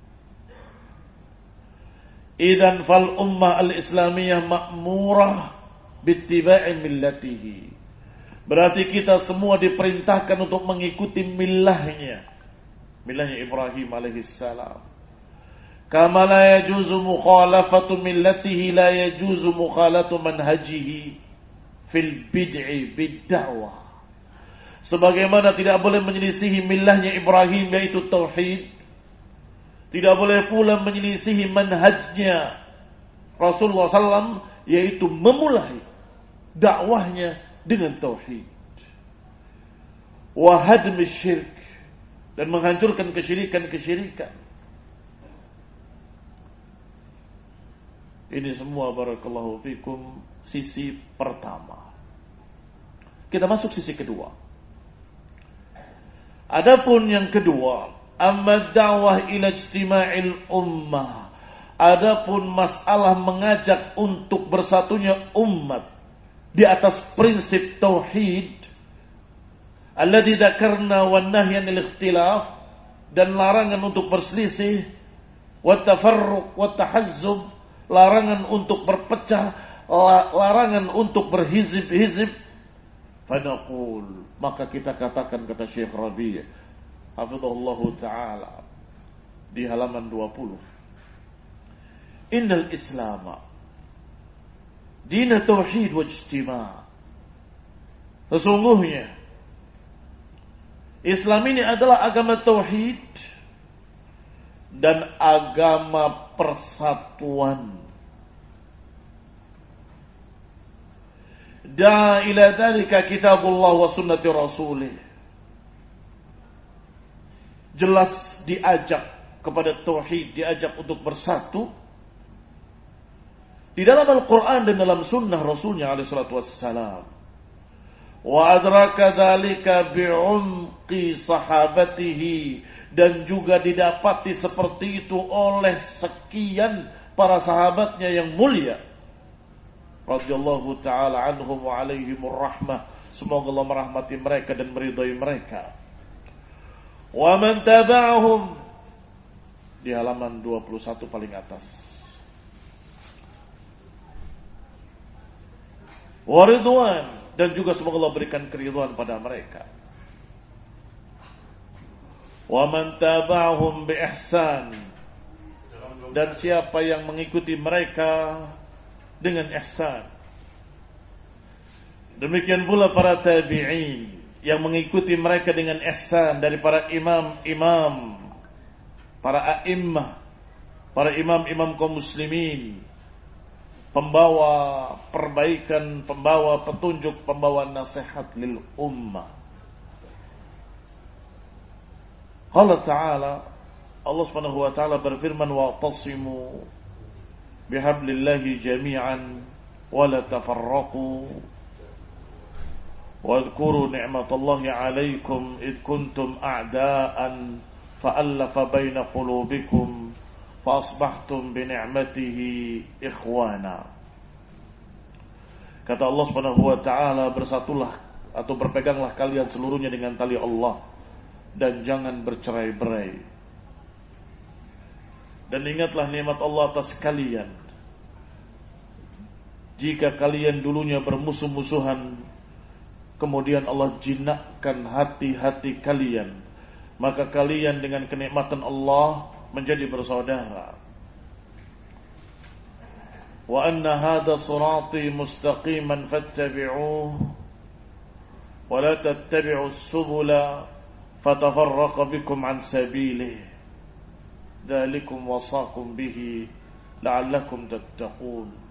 Idzan fal ummah al-islamiyah ma'murah bittiba'i millatihi. Berarti kita semua diperintahkan untuk mengikuti millahnya Ibrahim alaihissalam. Kama la yajuzu mukhalafatu millatihi, la yajuzu mukhalatu manhajihi fil bid'i bid-da'wah. Sebagaimana tidak boleh menyelisihi millahnya Ibrahim, yaitu tauhid, tidak boleh pula menyelisihi manhajnya Rasulullah SAW, yaitu memulai dakwahnya dengan tauhid. Wa hadmi syirk, dan menghancurkan kesyirikan-kesyirikan. Ini semua barakallahu fikum sisi pertama. Kita masuk sisi kedua. Adapun yang kedua, amma da'wah ila ijtima'il ummah. Adapun masalah mengajak untuk bersatunya umat di atas prinsip tauhid, alladzi dzakarna wan nahyan lil ikhtilaf, dan larangan untuk berselisih, wa tafarruq wa tahazzub, larangan untuk berpecah, larangan untuk berhizib-hizib. Fanaqul, maka kita katakan, kata Syekh Rabi' hafizahullahu ta'ala di halaman 20, innal islama dina tauhid wa ijtima'. Sesungguhnya Islam ini adalah agama tauhid dan agama persatuan. Da'a ila dzalika kitabullah wa sunnati rasulih. Jelas diajak kepada tauhid, diajak untuk bersatu di dalam Al-Quran dan dalam sunnah Rasulnya alaihi salatu wassalam. Wa adraka dzalika bi'umqi sahabatihi, dan juga didapati seperti itu oleh sekian para sahabatnya yang mulia radhiyallahu taala anhum wa alaihimur rahmah, semoga Allah merahmati mereka dan meridai mereka. Wa man taba'ahum, di halaman 21 paling atas. Wa ridwan, dan juga semoga Allah berikan keridhaan pada mereka. Wa man taba'ahum bi ihsan, dan siapa yang mengikuti mereka dengan ihsan. Demikian pula para tabi'in yang mengikuti mereka dengan ihsan dari para imam-imam, para a'immah, para imam-imam kaum muslimin, pembawa perbaikan, pembawa petunjuk, pembawa nasihat lil ummah. Qala ta'ala, Allah Subhanahu wa taala berfirman, wa'tasimu bihablillahi jami'an wa la tafarraqu wadhkuru ni'matallahi 'alaikum id kuntum a'da'an fa'alafa baina qulubikum fa asbahtum bi ni'matihi ikhwana. Kata Allah Subhanahu wa taala, bersatulah atau berpeganglah kalian seluruhnya dengan tali Allah dan jangan bercerai-berai. Dan ingatlah nikmat Allah atas kalian. Jika kalian dulunya bermusuh-musuhan, kemudian Allah jinakkan hati-hati kalian, maka kalian dengan kenikmatan Allah menjadi bersaudara. Wa anna hadha sirati mustaqiman fattabi'uhu wa la tattabi'us subula fatafarraqa bikum an sabilihi dzalikum wasaqum bihi la'allakum tattaqun.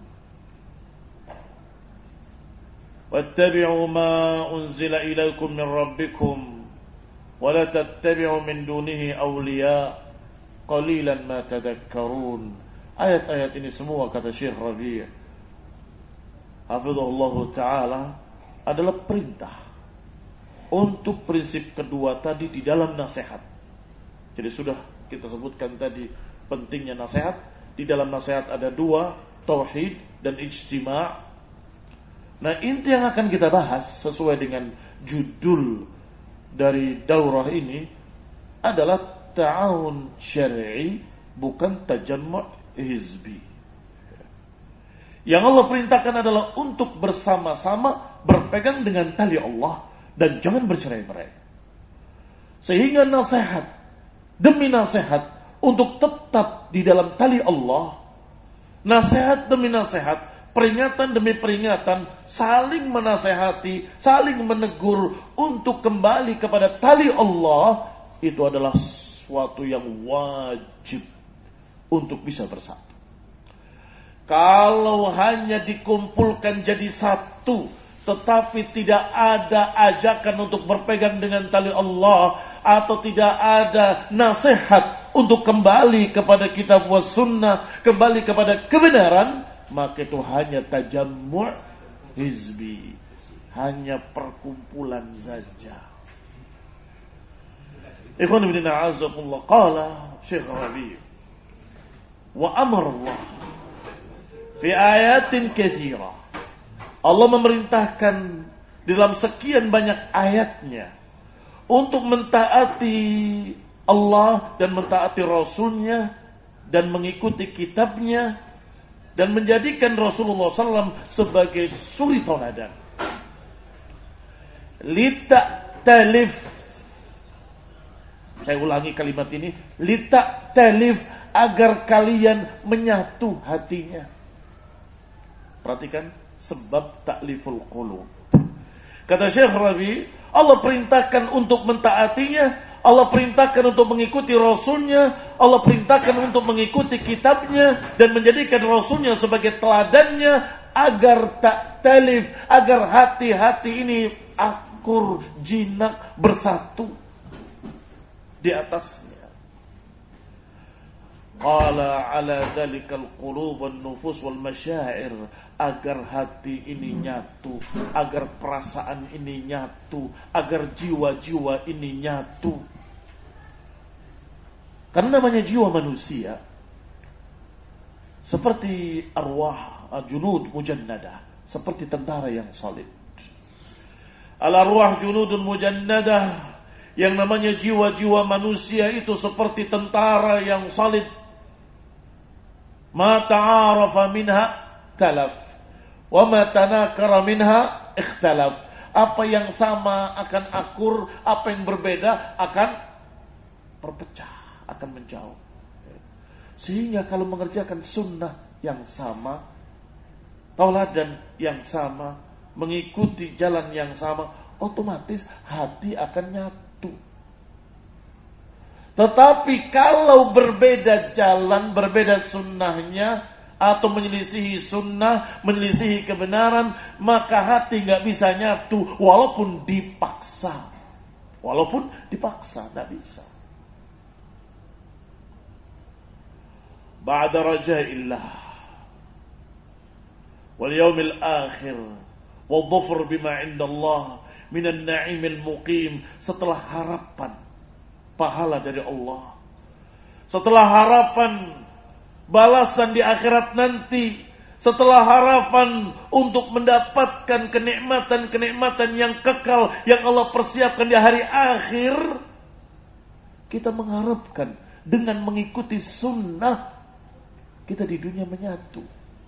واتبعوا ما أنزل إليكم من ربكم ولا تتبعوا من دونه أولياء قليلا ما تذكرون. Ayat-ayat ini semua, kata Syekh Rabi' hafizahullah ta'ala, adalah perintah untuk prinsip kedua tadi di dalam nasihat. Jadi sudah kita sebutkan tadi pentingnya nasihat. Di dalam nasihat ada dua, tauhid dan ijtima'. Nah, inti yang akan kita bahas sesuai dengan judul dari daurah ini adalah ta'awun syar'i, bukan tajammu' hizbi. Yang Allah perintahkan adalah untuk bersama-sama berpegang dengan tali Allah dan jangan bercerai-berai. Sehingga nasihat demi nasihat untuk tetap di dalam tali Allah, nasihat demi nasihat, peringatan demi peringatan, saling menasehati, saling menegur untuk kembali kepada tali Allah, itu adalah sesuatu yang wajib untuk bisa bersatu. Kalau hanya dikumpulkan jadi satu, tetapi tidak ada ajakan untuk berpegang dengan tali Allah, atau tidak ada nasihat untuk kembali kepada kitab wa sunnah, kembali kepada kebenaran, maka itu hanya tajammu' hizbi, hanya perkumpulan saja. Ikhwan ibn a'azakumullah, qala Syekh Rabi' wa amara Allah fi ayatin katsira. Allah memerintahkan di dalam sekian banyak ayatnya untuk mentaati Allah dan mentaati Rasulnya dan mengikuti kitabnya dan menjadikan Rasulullah SAW sebagai suri tauladan. Lita'talif, saya ulangi kalimat ini, lita'talif, agar kalian menyatu hatinya. Perhatikan, sebab ta'liful qulub. Kata Syekh Rabi, Allah perintahkan untuk mentaatinya, Allah perintahkan untuk mengikuti Rasulnya, Allah perintahkan untuk mengikuti kitabnya dan menjadikan Rasulnya sebagai teladannya, agar ta'talif, agar hati-hati ini akur, jinak, bersatu di atasnya. Qala ala dhalikal qulub wan nufus wal masyair, agar hati ini nyatu, agar perasaan ini nyatu, agar jiwa-jiwa ini nyatu. Karena namanya jiwa manusia seperti arwah junud mujannadah, seperti tentara yang solid. Al-arwah junudun mujannadah, yang namanya jiwa-jiwa manusia itu seperti tentara yang solid. Ma ta'arafa minha talaf, wa ma tanakara minha ikhtalaf. Apa yang sama akan akur, apa yang berbeda akan berpecah, akan menjauh. Sehingga kalau mengerjakan sunnah yang sama, tauladan yang sama, mengikuti jalan yang sama, otomatis hati akan nyatu. Tetapi kalau berbeda jalan, berbeda sunnahnya, atau menyelisihi sunnah, menyelisihi kebenaran, maka hati gak bisa nyatu, walaupun dipaksa. Walaupun dipaksa, gak bisa. Ba'da raja'illah wal yawmil akhir wal dhufr bima indallah minan na'imil muqim. Setelah harapan pahala dari Allah, setelah harapan balasan di akhirat nanti, setelah harapan untuk mendapatkan kenikmatan-kenikmatan yang kekal yang Allah persiapkan di hari akhir, kita mengharapkan dengan mengikuti sunnah kita di dunia menyatu.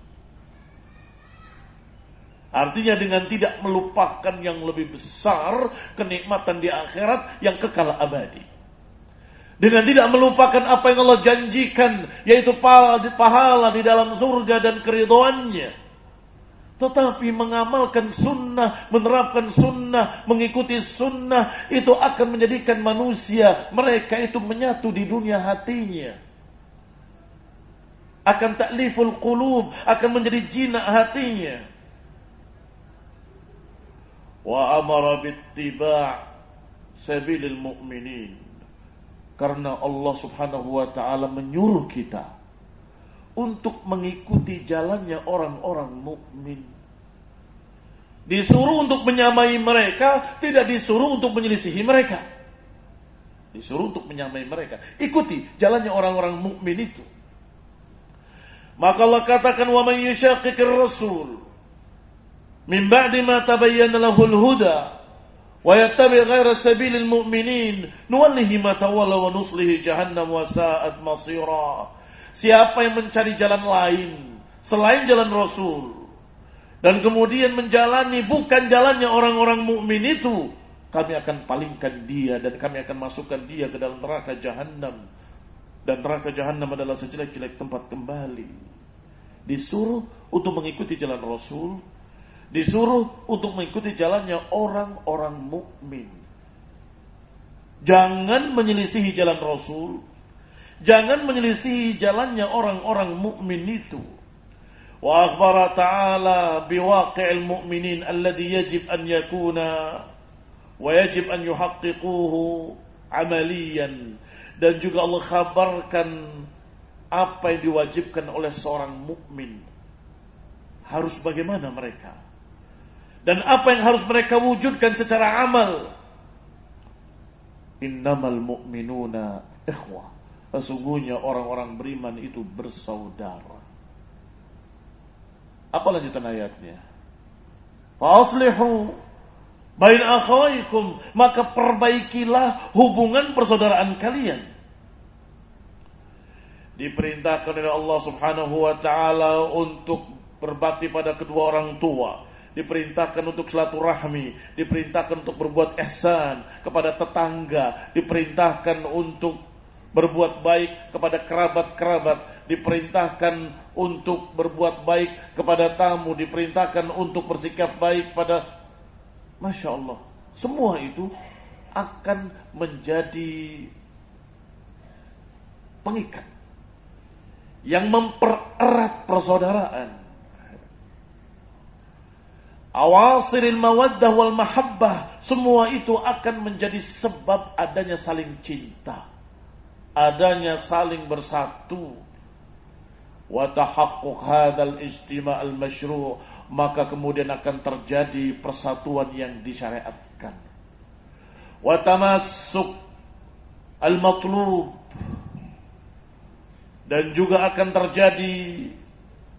Artinya dengan tidak melupakan yang lebih besar, kenikmatan di akhirat yang kekal abadi. Dengan tidak melupakan apa yang Allah janjikan, yaitu pahala di dalam surga dan keridhaannya. Tetapi mengamalkan sunnah, menerapkan sunnah, mengikuti sunnah, itu akan menjadikan manusia, mereka itu menyatu di dunia hatinya. Akan ta'liful qulub, akan menjadi jinak hatinya. Wa amara bittiba' sabilil mu'minin. Karena Allah Subhanahu wa ta'ala menyuruh kita untuk mengikuti jalannya orang-orang mukmin. Disuruh untuk menyamai mereka, tidak disuruh untuk menyelisihi mereka. Disuruh untuk menyamai mereka. Ikuti jalannya orang-orang mukmin itu. Maka Allah katakan, wa man yushaqiqir rasul min ba'di ma tabayyana lahul huda wa yattabi' ghayra sabilil mu'minin nuwallihi ma tawalla wa nuslihi jahannam wa sa'at masira. Siapa yang mencari jalan lain selain jalan Rasul dan kemudian menjalani bukan jalannya orang-orang mukmin itu, kami akan palingkan dia dan kami akan masukkan dia ke dalam neraka jahannam. Dan neraka jahannam adalah sejelek-jelek tempat kembali. Disuruh untuk mengikuti jalan Rasul, disuruh untuk mengikuti jalannya orang-orang mukmin. Jangan menyelisihi jalan Rasul, jangan menyelisihi jalannya orang-orang mukmin itu. Wa akhbara ta'ala biwaqi'il mu'minin alladhi yajib an yakuna wa yajib an yuhaqqiquhu amaliyan. Dan juga Allah khabarkan apa yang diwajibkan oleh seorang mukmin. Harus bagaimana mereka, dan apa yang harus mereka wujudkan secara amal. Innamal mu'minuna ikhwah. Sesungguhnya orang-orang beriman itu bersaudara. Apa lanjutan ayatnya? Faslihu bain akhawaikum, maka perbaikilah hubungan persaudaraan kalian. Diperintahkan oleh Allah Subhanahu wa ta'ala untuk berbakti pada kedua orang tua, diperintahkan untuk silaturahmi, diperintahkan untuk berbuat ihsan kepada tetangga, diperintahkan untuk berbuat baik kepada kerabat-kerabat, diperintahkan untuk berbuat baik kepada tamu, diperintahkan untuk bersikap baik pada, Masya Allah, semua itu akan menjadi pengikat yang mempererat persaudaraan. Awasiril mawaddah wal mahabbah, semua itu akan menjadi sebab adanya saling cinta, adanya saling bersatu. Wa tahaqquq hadzal ijtima' al masyru', maka kemudian akan terjadi persatuan yang disyariatkan. Wa tamassuk al matlub, dan juga akan terjadi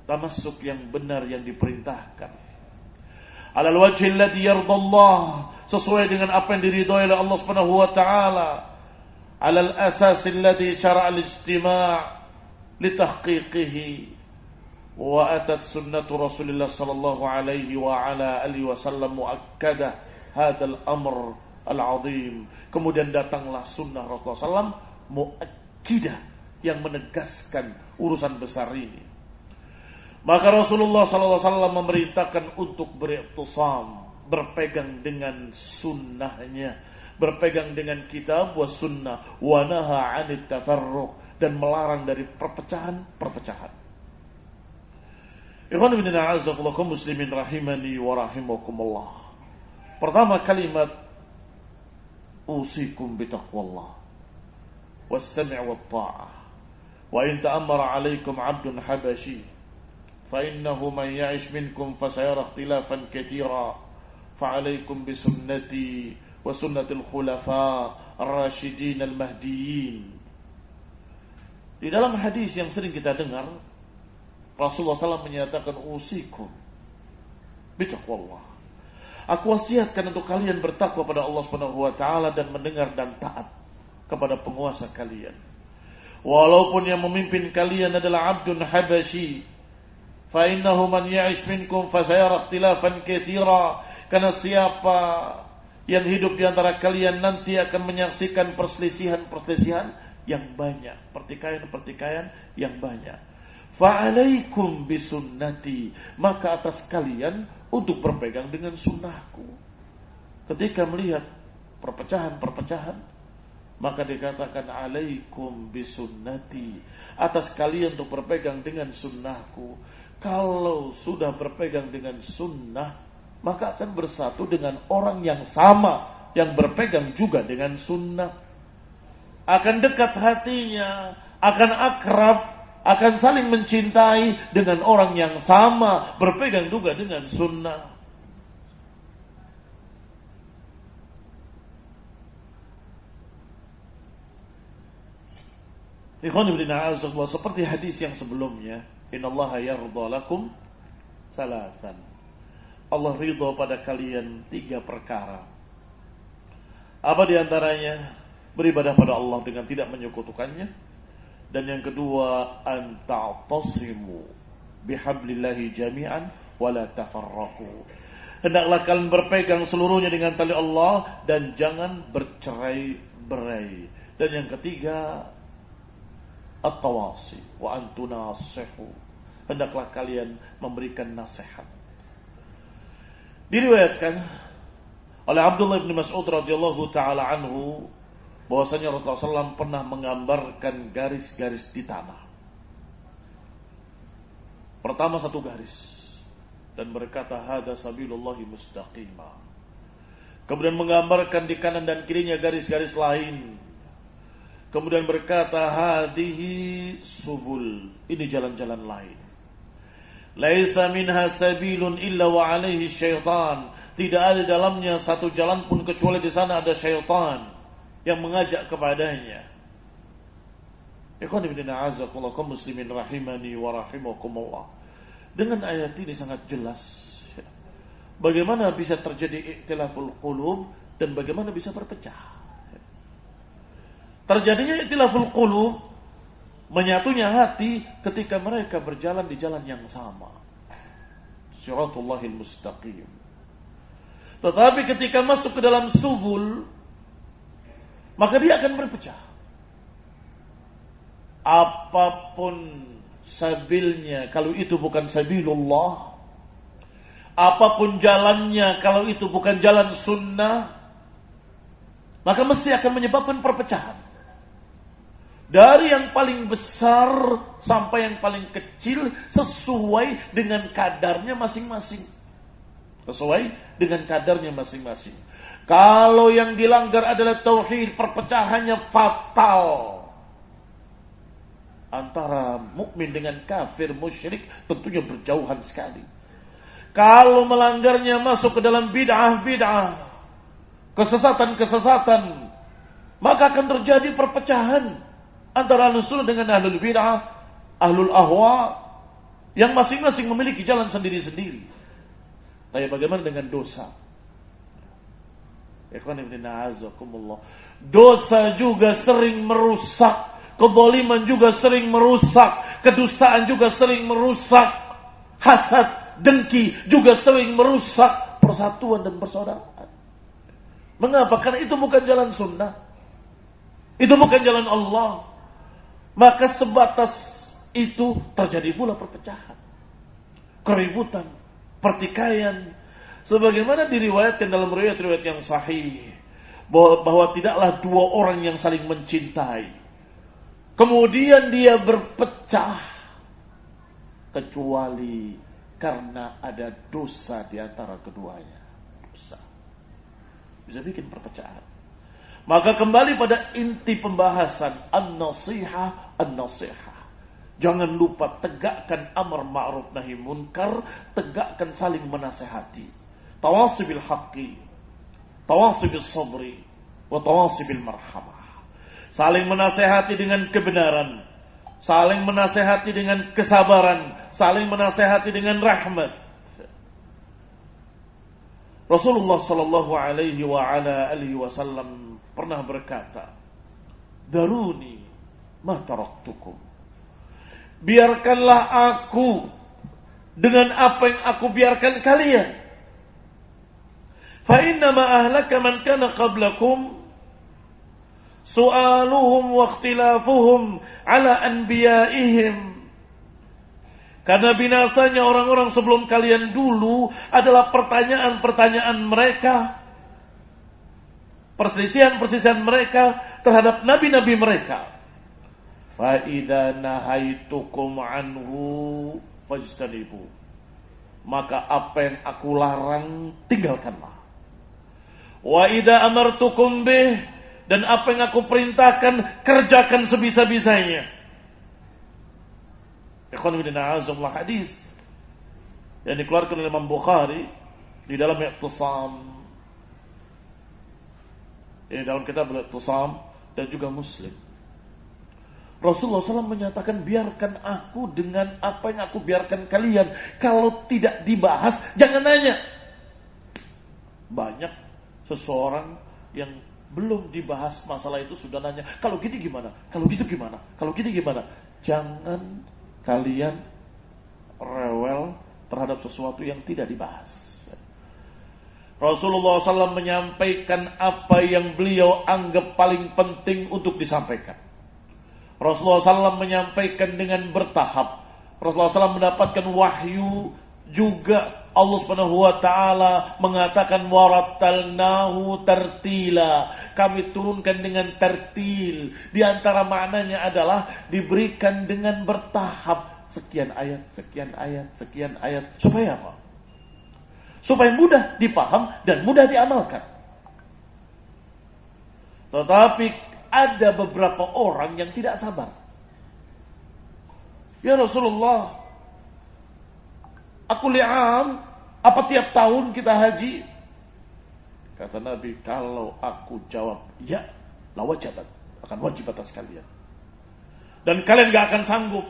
tamassuk yang benar yang diperintahkan. Alal wajhi alladhi yardallah, sesuai dengan apa yang diridhai oleh Allah Subhanahu wa taala. Alal asas alladhi syara'a al-ijtima' litahqiqihi. Wa atat sunnatu Rasulillah sallallahu alaihi wa ala alihi wasallam muakkadah hadzal amr al-azim. Kemudian datanglah sunnah Rasulullah SAW muakkidah yang menegaskan urusan besar ini. Maka Rasulullah SAW memerintahkan untuk beriktisam, berpegang dengan sunnahnya, berpegang dengan kitab wa sunnah, wa naha 'anit tafarruq, dan melarang dari perpecahan-perpecahan. Ikhwan ibn a'azakullah muslimin rahimani wa rahimakumullah. Pertama kalimat usikum bitaqwallah was-sam' wat-tha'ah. Wa in ta'ammara 'alaikum 'abdun habashi fa innahu man ya'ish minkum fasayara ikhtilafan katira fa 'alaikum bi sunnati wa sunnatil khulafa ar-rasyidin al-mahdiyyin. Di dalam hadis yang sering kita dengar, Rasulullah SAW menyatakan usikum bitaqwallah. Aku wasiatkan untuk kalian bertakwa pada Allah Subhanahu wa taala dan mendengar dan taat kepada penguasa kalian. Walaupun yang memimpin kalian adalah abdun habashi, fa innahu man ya'ish minkum fasayara ikhtilafan katsira, karena siapa yang hidup di antara kalian nanti akan menyaksikan perselisihan-perselisihan yang banyak, pertikaian-pertikaian yang banyak. Fa'alaikum bisunnati, maka atas kalian untuk berpegang dengan sunnahku. Ketika melihat perpecahan-perpecahan, maka dikatakan alaikum bisunnati, atas kalian untuk berpegang dengan sunnahku. Kalau sudah berpegang dengan sunnah, maka akan bersatu dengan orang yang sama, yang berpegang juga dengan sunnah. Akan dekat hatinya, akan akrab, akan saling mencintai dengan orang yang sama, berpegang juga dengan sunnah. Ikhwan ibn a'azakullah, seperti hadis yang sebelumnya, innallaha yardha lakum salasan. Allah ridha pada kalian 3 perkara. Apa di antaranya? Beribadah pada Allah dengan tidak menyekutukannya. Dan yang kedua, an ta'tasimu bihablillahi jami'an wa la tafarraqu. Hendaklah kalian berpegang seluruhnya dengan tali Allah dan jangan bercerai-berai. Dan yang ketiga, at-tawasi wa an tunasihu. Hendaklah kalian memberikan nasihat. Diriwayatkan oleh Abdullah bin Mas'ud radhiyallahu taala anhu bahwasanya Rasulullah SAW pernah menggambarkan garis-garis di tanah. Pertama 1 garis dan berkata hada sabilullahi mustaqimah. Kemudian menggambarkan di kanan dan kirinya garis-garis lain. Kemudian berkata hadihi subul, ini jalan-jalan lain. Laisa minha sabilun illa wa alaihi syaitan. Tidak ada dalamnya satu jalan pun kecuali di sana ada syaitan yang mengajak kepadanya. Ikhwan ibn a'azakullah kaum muslimin rahimani wa rahimakumullah. Dengan ayat ini sangat jelas bagaimana bisa terjadi ikhtilaful qulub dan bagaimana bisa berpecah. Terjadinya ikhtilaful qulub, menyatunya hati ketika mereka berjalan di jalan yang sama, shiratullahil mustaqim. Tetapi ketika masuk ke dalam subul, maka dia akan berpecah. Apapun sabilnya, kalau itu bukan sabilullah, apapun jalannya, kalau itu bukan jalan sunnah, maka mesti akan menyebabkan perpecahan. Dari yang paling besar sampai yang paling kecil, sesuai dengan kadarnya masing-masing. Sesuai dengan kadarnya masing-masing. Kalau yang dilanggar adalah tauhid, perpecahannya fatal. Antara mukmin dengan kafir musyrik tentunya berjauhan sekali. Kalau melanggarnya masuk ke dalam bid'ah, kesesatan-kesesatan, maka akan terjadi perpecahan antara ahlus sunnah dengan ahlul bid'ah, ahlul ahwa. Yang masing-masing memiliki jalan sendiri-sendiri. Tapi bagaimana dengan dosa? Dosa juga sering merusak. Kezaliman juga sering merusak. Kedustaan juga sering merusak. Hasad, dengki juga sering merusak persatuan dan persaudaraan. Mengapa? Karena itu bukan jalan sunnah. Itu bukan jalan Allah. Maka sebatas itu terjadi pula perpecahan, keributan, pertikaian. Sebagaimana diriwayatkan dalam riwayat-riwayat yang sahih bahwa tidaklah dua orang yang saling mencintai kemudian dia berpecah kecuali karena ada dosa di antara keduanya. Dosa bisa bikin perpecahan. Maka kembali pada inti pembahasan an-nasihah, an-nasihah. Jangan lupa tegakkan amar ma'ruf nahi munkar, tegakkan saling menasihati. Tawasi bil haqqi, tawasi bil sabri, wa tawasi bil marhamah. Saling menasihati dengan kebenaran, saling menasihati dengan kesabaran, saling menasihati dengan rahmat. Rasulullah sallallahu alaihi wa ala alihi wasallam pernah berkata, "Daruni ma taraktukum." Biarkanlah aku dengan apa yang aku biarkan kalian. Fa inna ma ahlaka man kana qablakum su'aluhum wa ikhtilafuhum ala anbiya'ihim. Karena binasanya orang-orang sebelum kalian dulu adalah pertanyaan-pertanyaan mereka, perselisihan-perselisihan mereka terhadap nabi-nabi mereka. Fa idza nahaitukum anhu fajtanibu. Maka apa yang aku larang tinggalkanlah. Wa idza amartukum bih, dan apa yang aku perintahkan kerjakan sebisa-bisanya. Ikhwan fillah azamullah, hadis yang dikeluarkan oleh Imam Bukhari di dalam I'tisam, di dalam kitab I'tisam, dan juga Muslim. Rasulullah SAW menyatakan, biarkan aku dengan apa yang aku biarkan kalian. Kalau tidak dibahas, jangan nanya. Banyak seseorang yang belum dibahas masalah itu sudah nanya, kalau gini gimana? Kalau gitu gimana? Kalau gini gimana? Jangan kalian rewel terhadap sesuatu yang tidak dibahas. Rasulullah SAW menyampaikan apa yang beliau anggap paling penting untuk disampaikan. Rasulullah SAW menyampaikan dengan bertahap. Rasulullah SAW mendapatkan wahyu juga. Allah Subhanahu wa taala mengatakan warattalnahu tartila. Kami turunkan dengan tartil. Di antara maknanya adalah diberikan dengan bertahap. Sekian ayat, sekian ayat, sekian ayat. Supaya apa? Supaya mudah dipaham dan mudah diamalkan. Tetapi ada beberapa orang yang tidak sabar. Ya Rasulullah, aku li'am, apa tiap tahun kita haji? Kata Nabi, kalau aku jawab ya, la wajibat, akan wajib atas kalian. Dan kalian gak akan sanggup.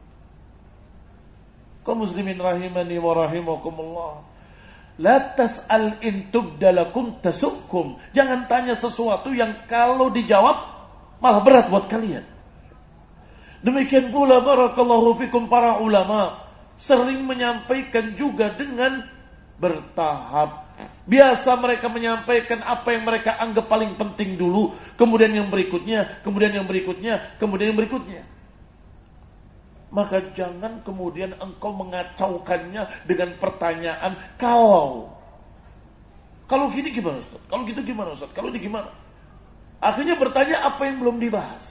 Kaum muslimin rahimani wa rahimakumullah. La tas'al in tubdalakum tasukkum. Jangan tanya sesuatu yang kalau dijawab malah berat buat kalian. Demikian pula barakallahu fikum para ulama sering menyampaikan juga dengan bertahap. Biasa mereka menyampaikan apa yang mereka anggap paling penting dulu, kemudian yang berikutnya, kemudian yang berikutnya, kemudian yang berikutnya. Maka jangan kemudian engkau mengacaukannya dengan pertanyaan kalau gini gimana Ustaz? Kalau gitu gimana Ustaz? Kalau ini gimana? Akhirnya bertanya apa yang belum dibahas.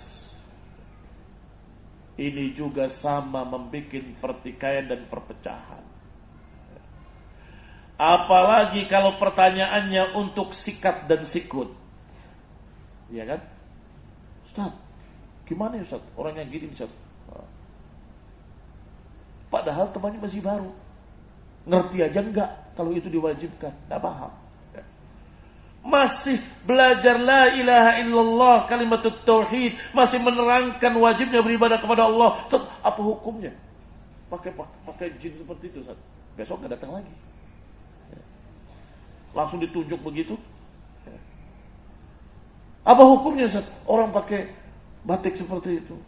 Ini juga sama membuat pertikaian dan perpecahan. Apalagi kalau pertanyaannya untuk sikat dan sikut. Iya kan? Ustaz, gimana ya Ustaz? Orang yang gini Ustaz. Padahal temannya masih baru. Ngerti aja enggak kalau itu diwajibkan. Enggak paham. Masih belajar la ilaha illallah, kalimatut tauhid, masih menerangkan wajibnya beribadah kepada Allah. Apa hukumnya? pakai jin seperti itu, Ustaz. Besok nggak datang lagi. Langsung ditunjuk begitu. Apa hukumnya, Ustaz? Orang pakai batik seperti itu.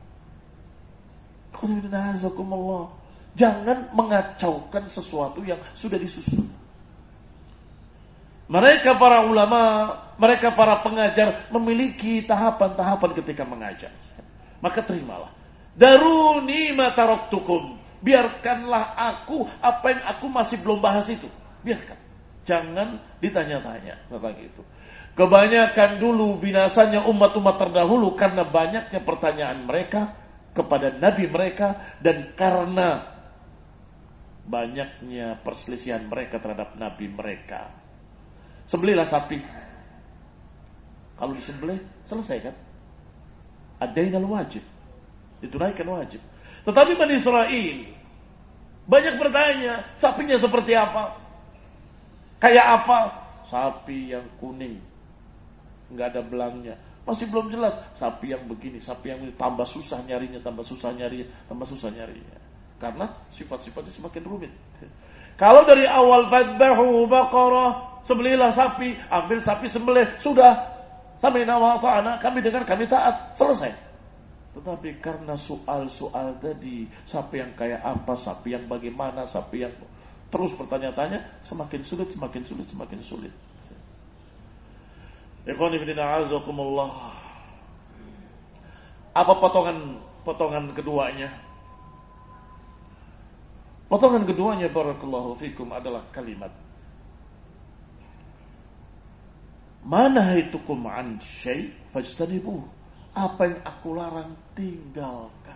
Jangan mengacaukan sesuatu yang sudah disusun. Mereka para ulama, mereka para pengajar memiliki tahapan-tahapan ketika mengajar. Maka terimalah. Daruni ma taraktukum. Biarkanlah aku apa yang aku masih belum bahas itu. Biarkan. Jangan ditanya-tanya tentang itu. Kebanyakan dulu binasanya umat-umat terdahulu karena banyaknya pertanyaan mereka kepada nabi mereka dan karena banyaknya perselisihan mereka terhadap nabi mereka. Sembelihlah sapi. Kalau disembelih, selesai kan? Adainal wajib. Ditunaikan wajib. Tetapi Bani Israel banyak bertanya, sapinya seperti apa? Kayak apa? Sapi yang kuning, nggak ada belangnya. Masih belum jelas. Sapi yang begini, sapi yang ini, tambah susah nyarinya. Karena sifat-sifatnya semakin rumit. Kalau dari awal fadbahu baqarah, sembelihlah sapi, ambil sapi sembelih, sudah. Sami'na wa ata'na, kami dengar, kami taat, selesai. Tetapi karena soal-soal tadi, sapi yang kayak apa, sapi yang bagaimana, sapi yang terus bertanya-tanya, semakin sulit. Ikhwani fillah azakumullah. Apa potongan keduanya? Potongan keduanya barakallahu fikum adalah kalimat Manahitukum an syai' fajtanibuh. Apa yang aku larang tinggalkan.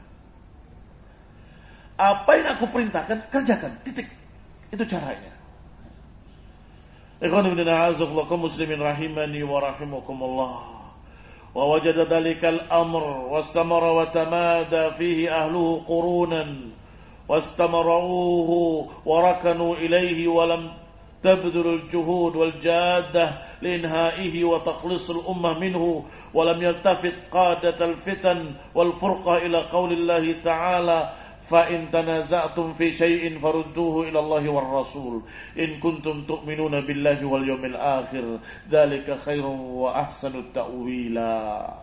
Apa yang aku perintahkan kerjakan. Titik. Itu caranya. Ikhwan ibn a'azakullah kaum muslimin rahimani wa rahimakumullah. Wa wajada dhalikal amr wastamara wa tamada fihi ahluhu qurunan wastamarahu wa rakanu ilayhi wa lam tabdul al-juhud wal jaddah لإنهائه وتخليص الأمة منه ولم يلتفت قادة الفتن والفرقة إلى قول الله تعالى فإن تنازعتم في شيء فردوه إلى الله والرسول إن كنتم تؤمنون بالله واليوم الآخر ذلك خير وأحسن التأويلا.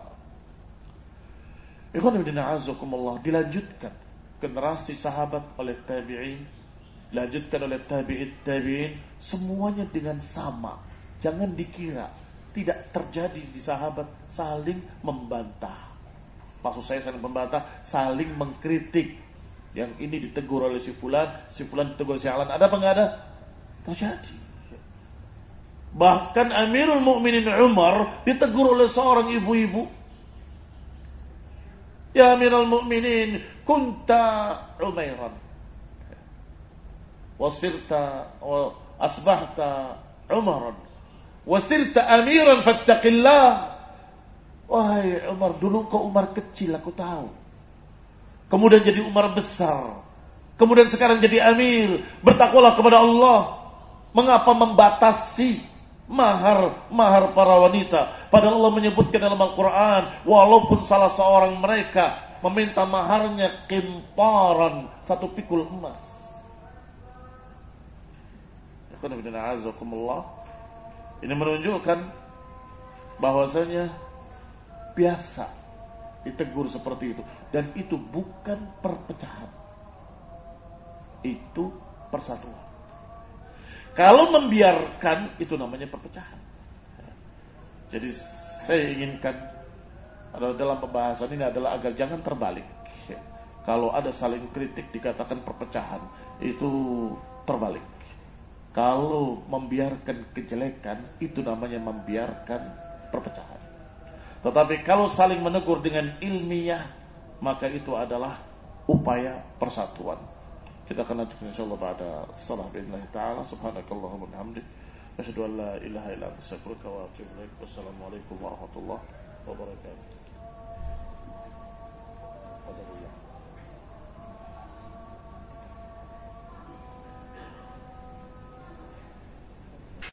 Ikhwan ibn a'azakumullah, dilanjutkan generasi sahabat oleh tabi'in, dilanjutkan oleh tabi'in, semuanya dengan sama. Jangan dikira tidak terjadi di sahabat saling membantah. Maksud saya saling membantah, saling mengkritik. Yang ini ditegur oleh si fulan ditegur si alan. Ada apa enggak ada? Terjadi. Bahkan Amirul Mukminin Umar ditegur oleh seorang ibu-ibu. Ya Amirul Mukminin, kunta Umairan. Wasirta wa asbahta Umaran. Wasirta amiran fattaqillah. Wahai Umar, dulu kau Umar kecil aku tahu. Kemudian jadi Umar besar. Kemudian sekarang jadi amir. Bertakwalah kepada Allah. Mengapa membatasi mahar para wanita? Padahal Allah menyebutkan dalam Al-Quran, walaupun salah seorang mereka meminta maharnya qintaran, 1 pikul emas. Ini menunjukkan bahwasanya biasa ditegur seperti itu. Dan itu bukan perpecahan. Itu persatuan. Kalau membiarkan, itu namanya perpecahan. Jadi saya inginkan dalam pembahasan ini adalah agar jangan terbalik. Kalau ada saling kritik dikatakan perpecahan, itu terbalik. Kalau membiarkan kejelekan, itu namanya membiarkan perpecahan. Tetapi kalau saling menegur dengan ilmiah, maka itu adalah upaya persatuan. Kita akan lanjutkan insyaallah pada salat billahi taala. Subhanakallahumma wa bihamdik, asyhadu an la ilaha illa anta astaghfiruka wa atubu ilaik. Wassalamualaikum warahmatullahi wabarakatuh.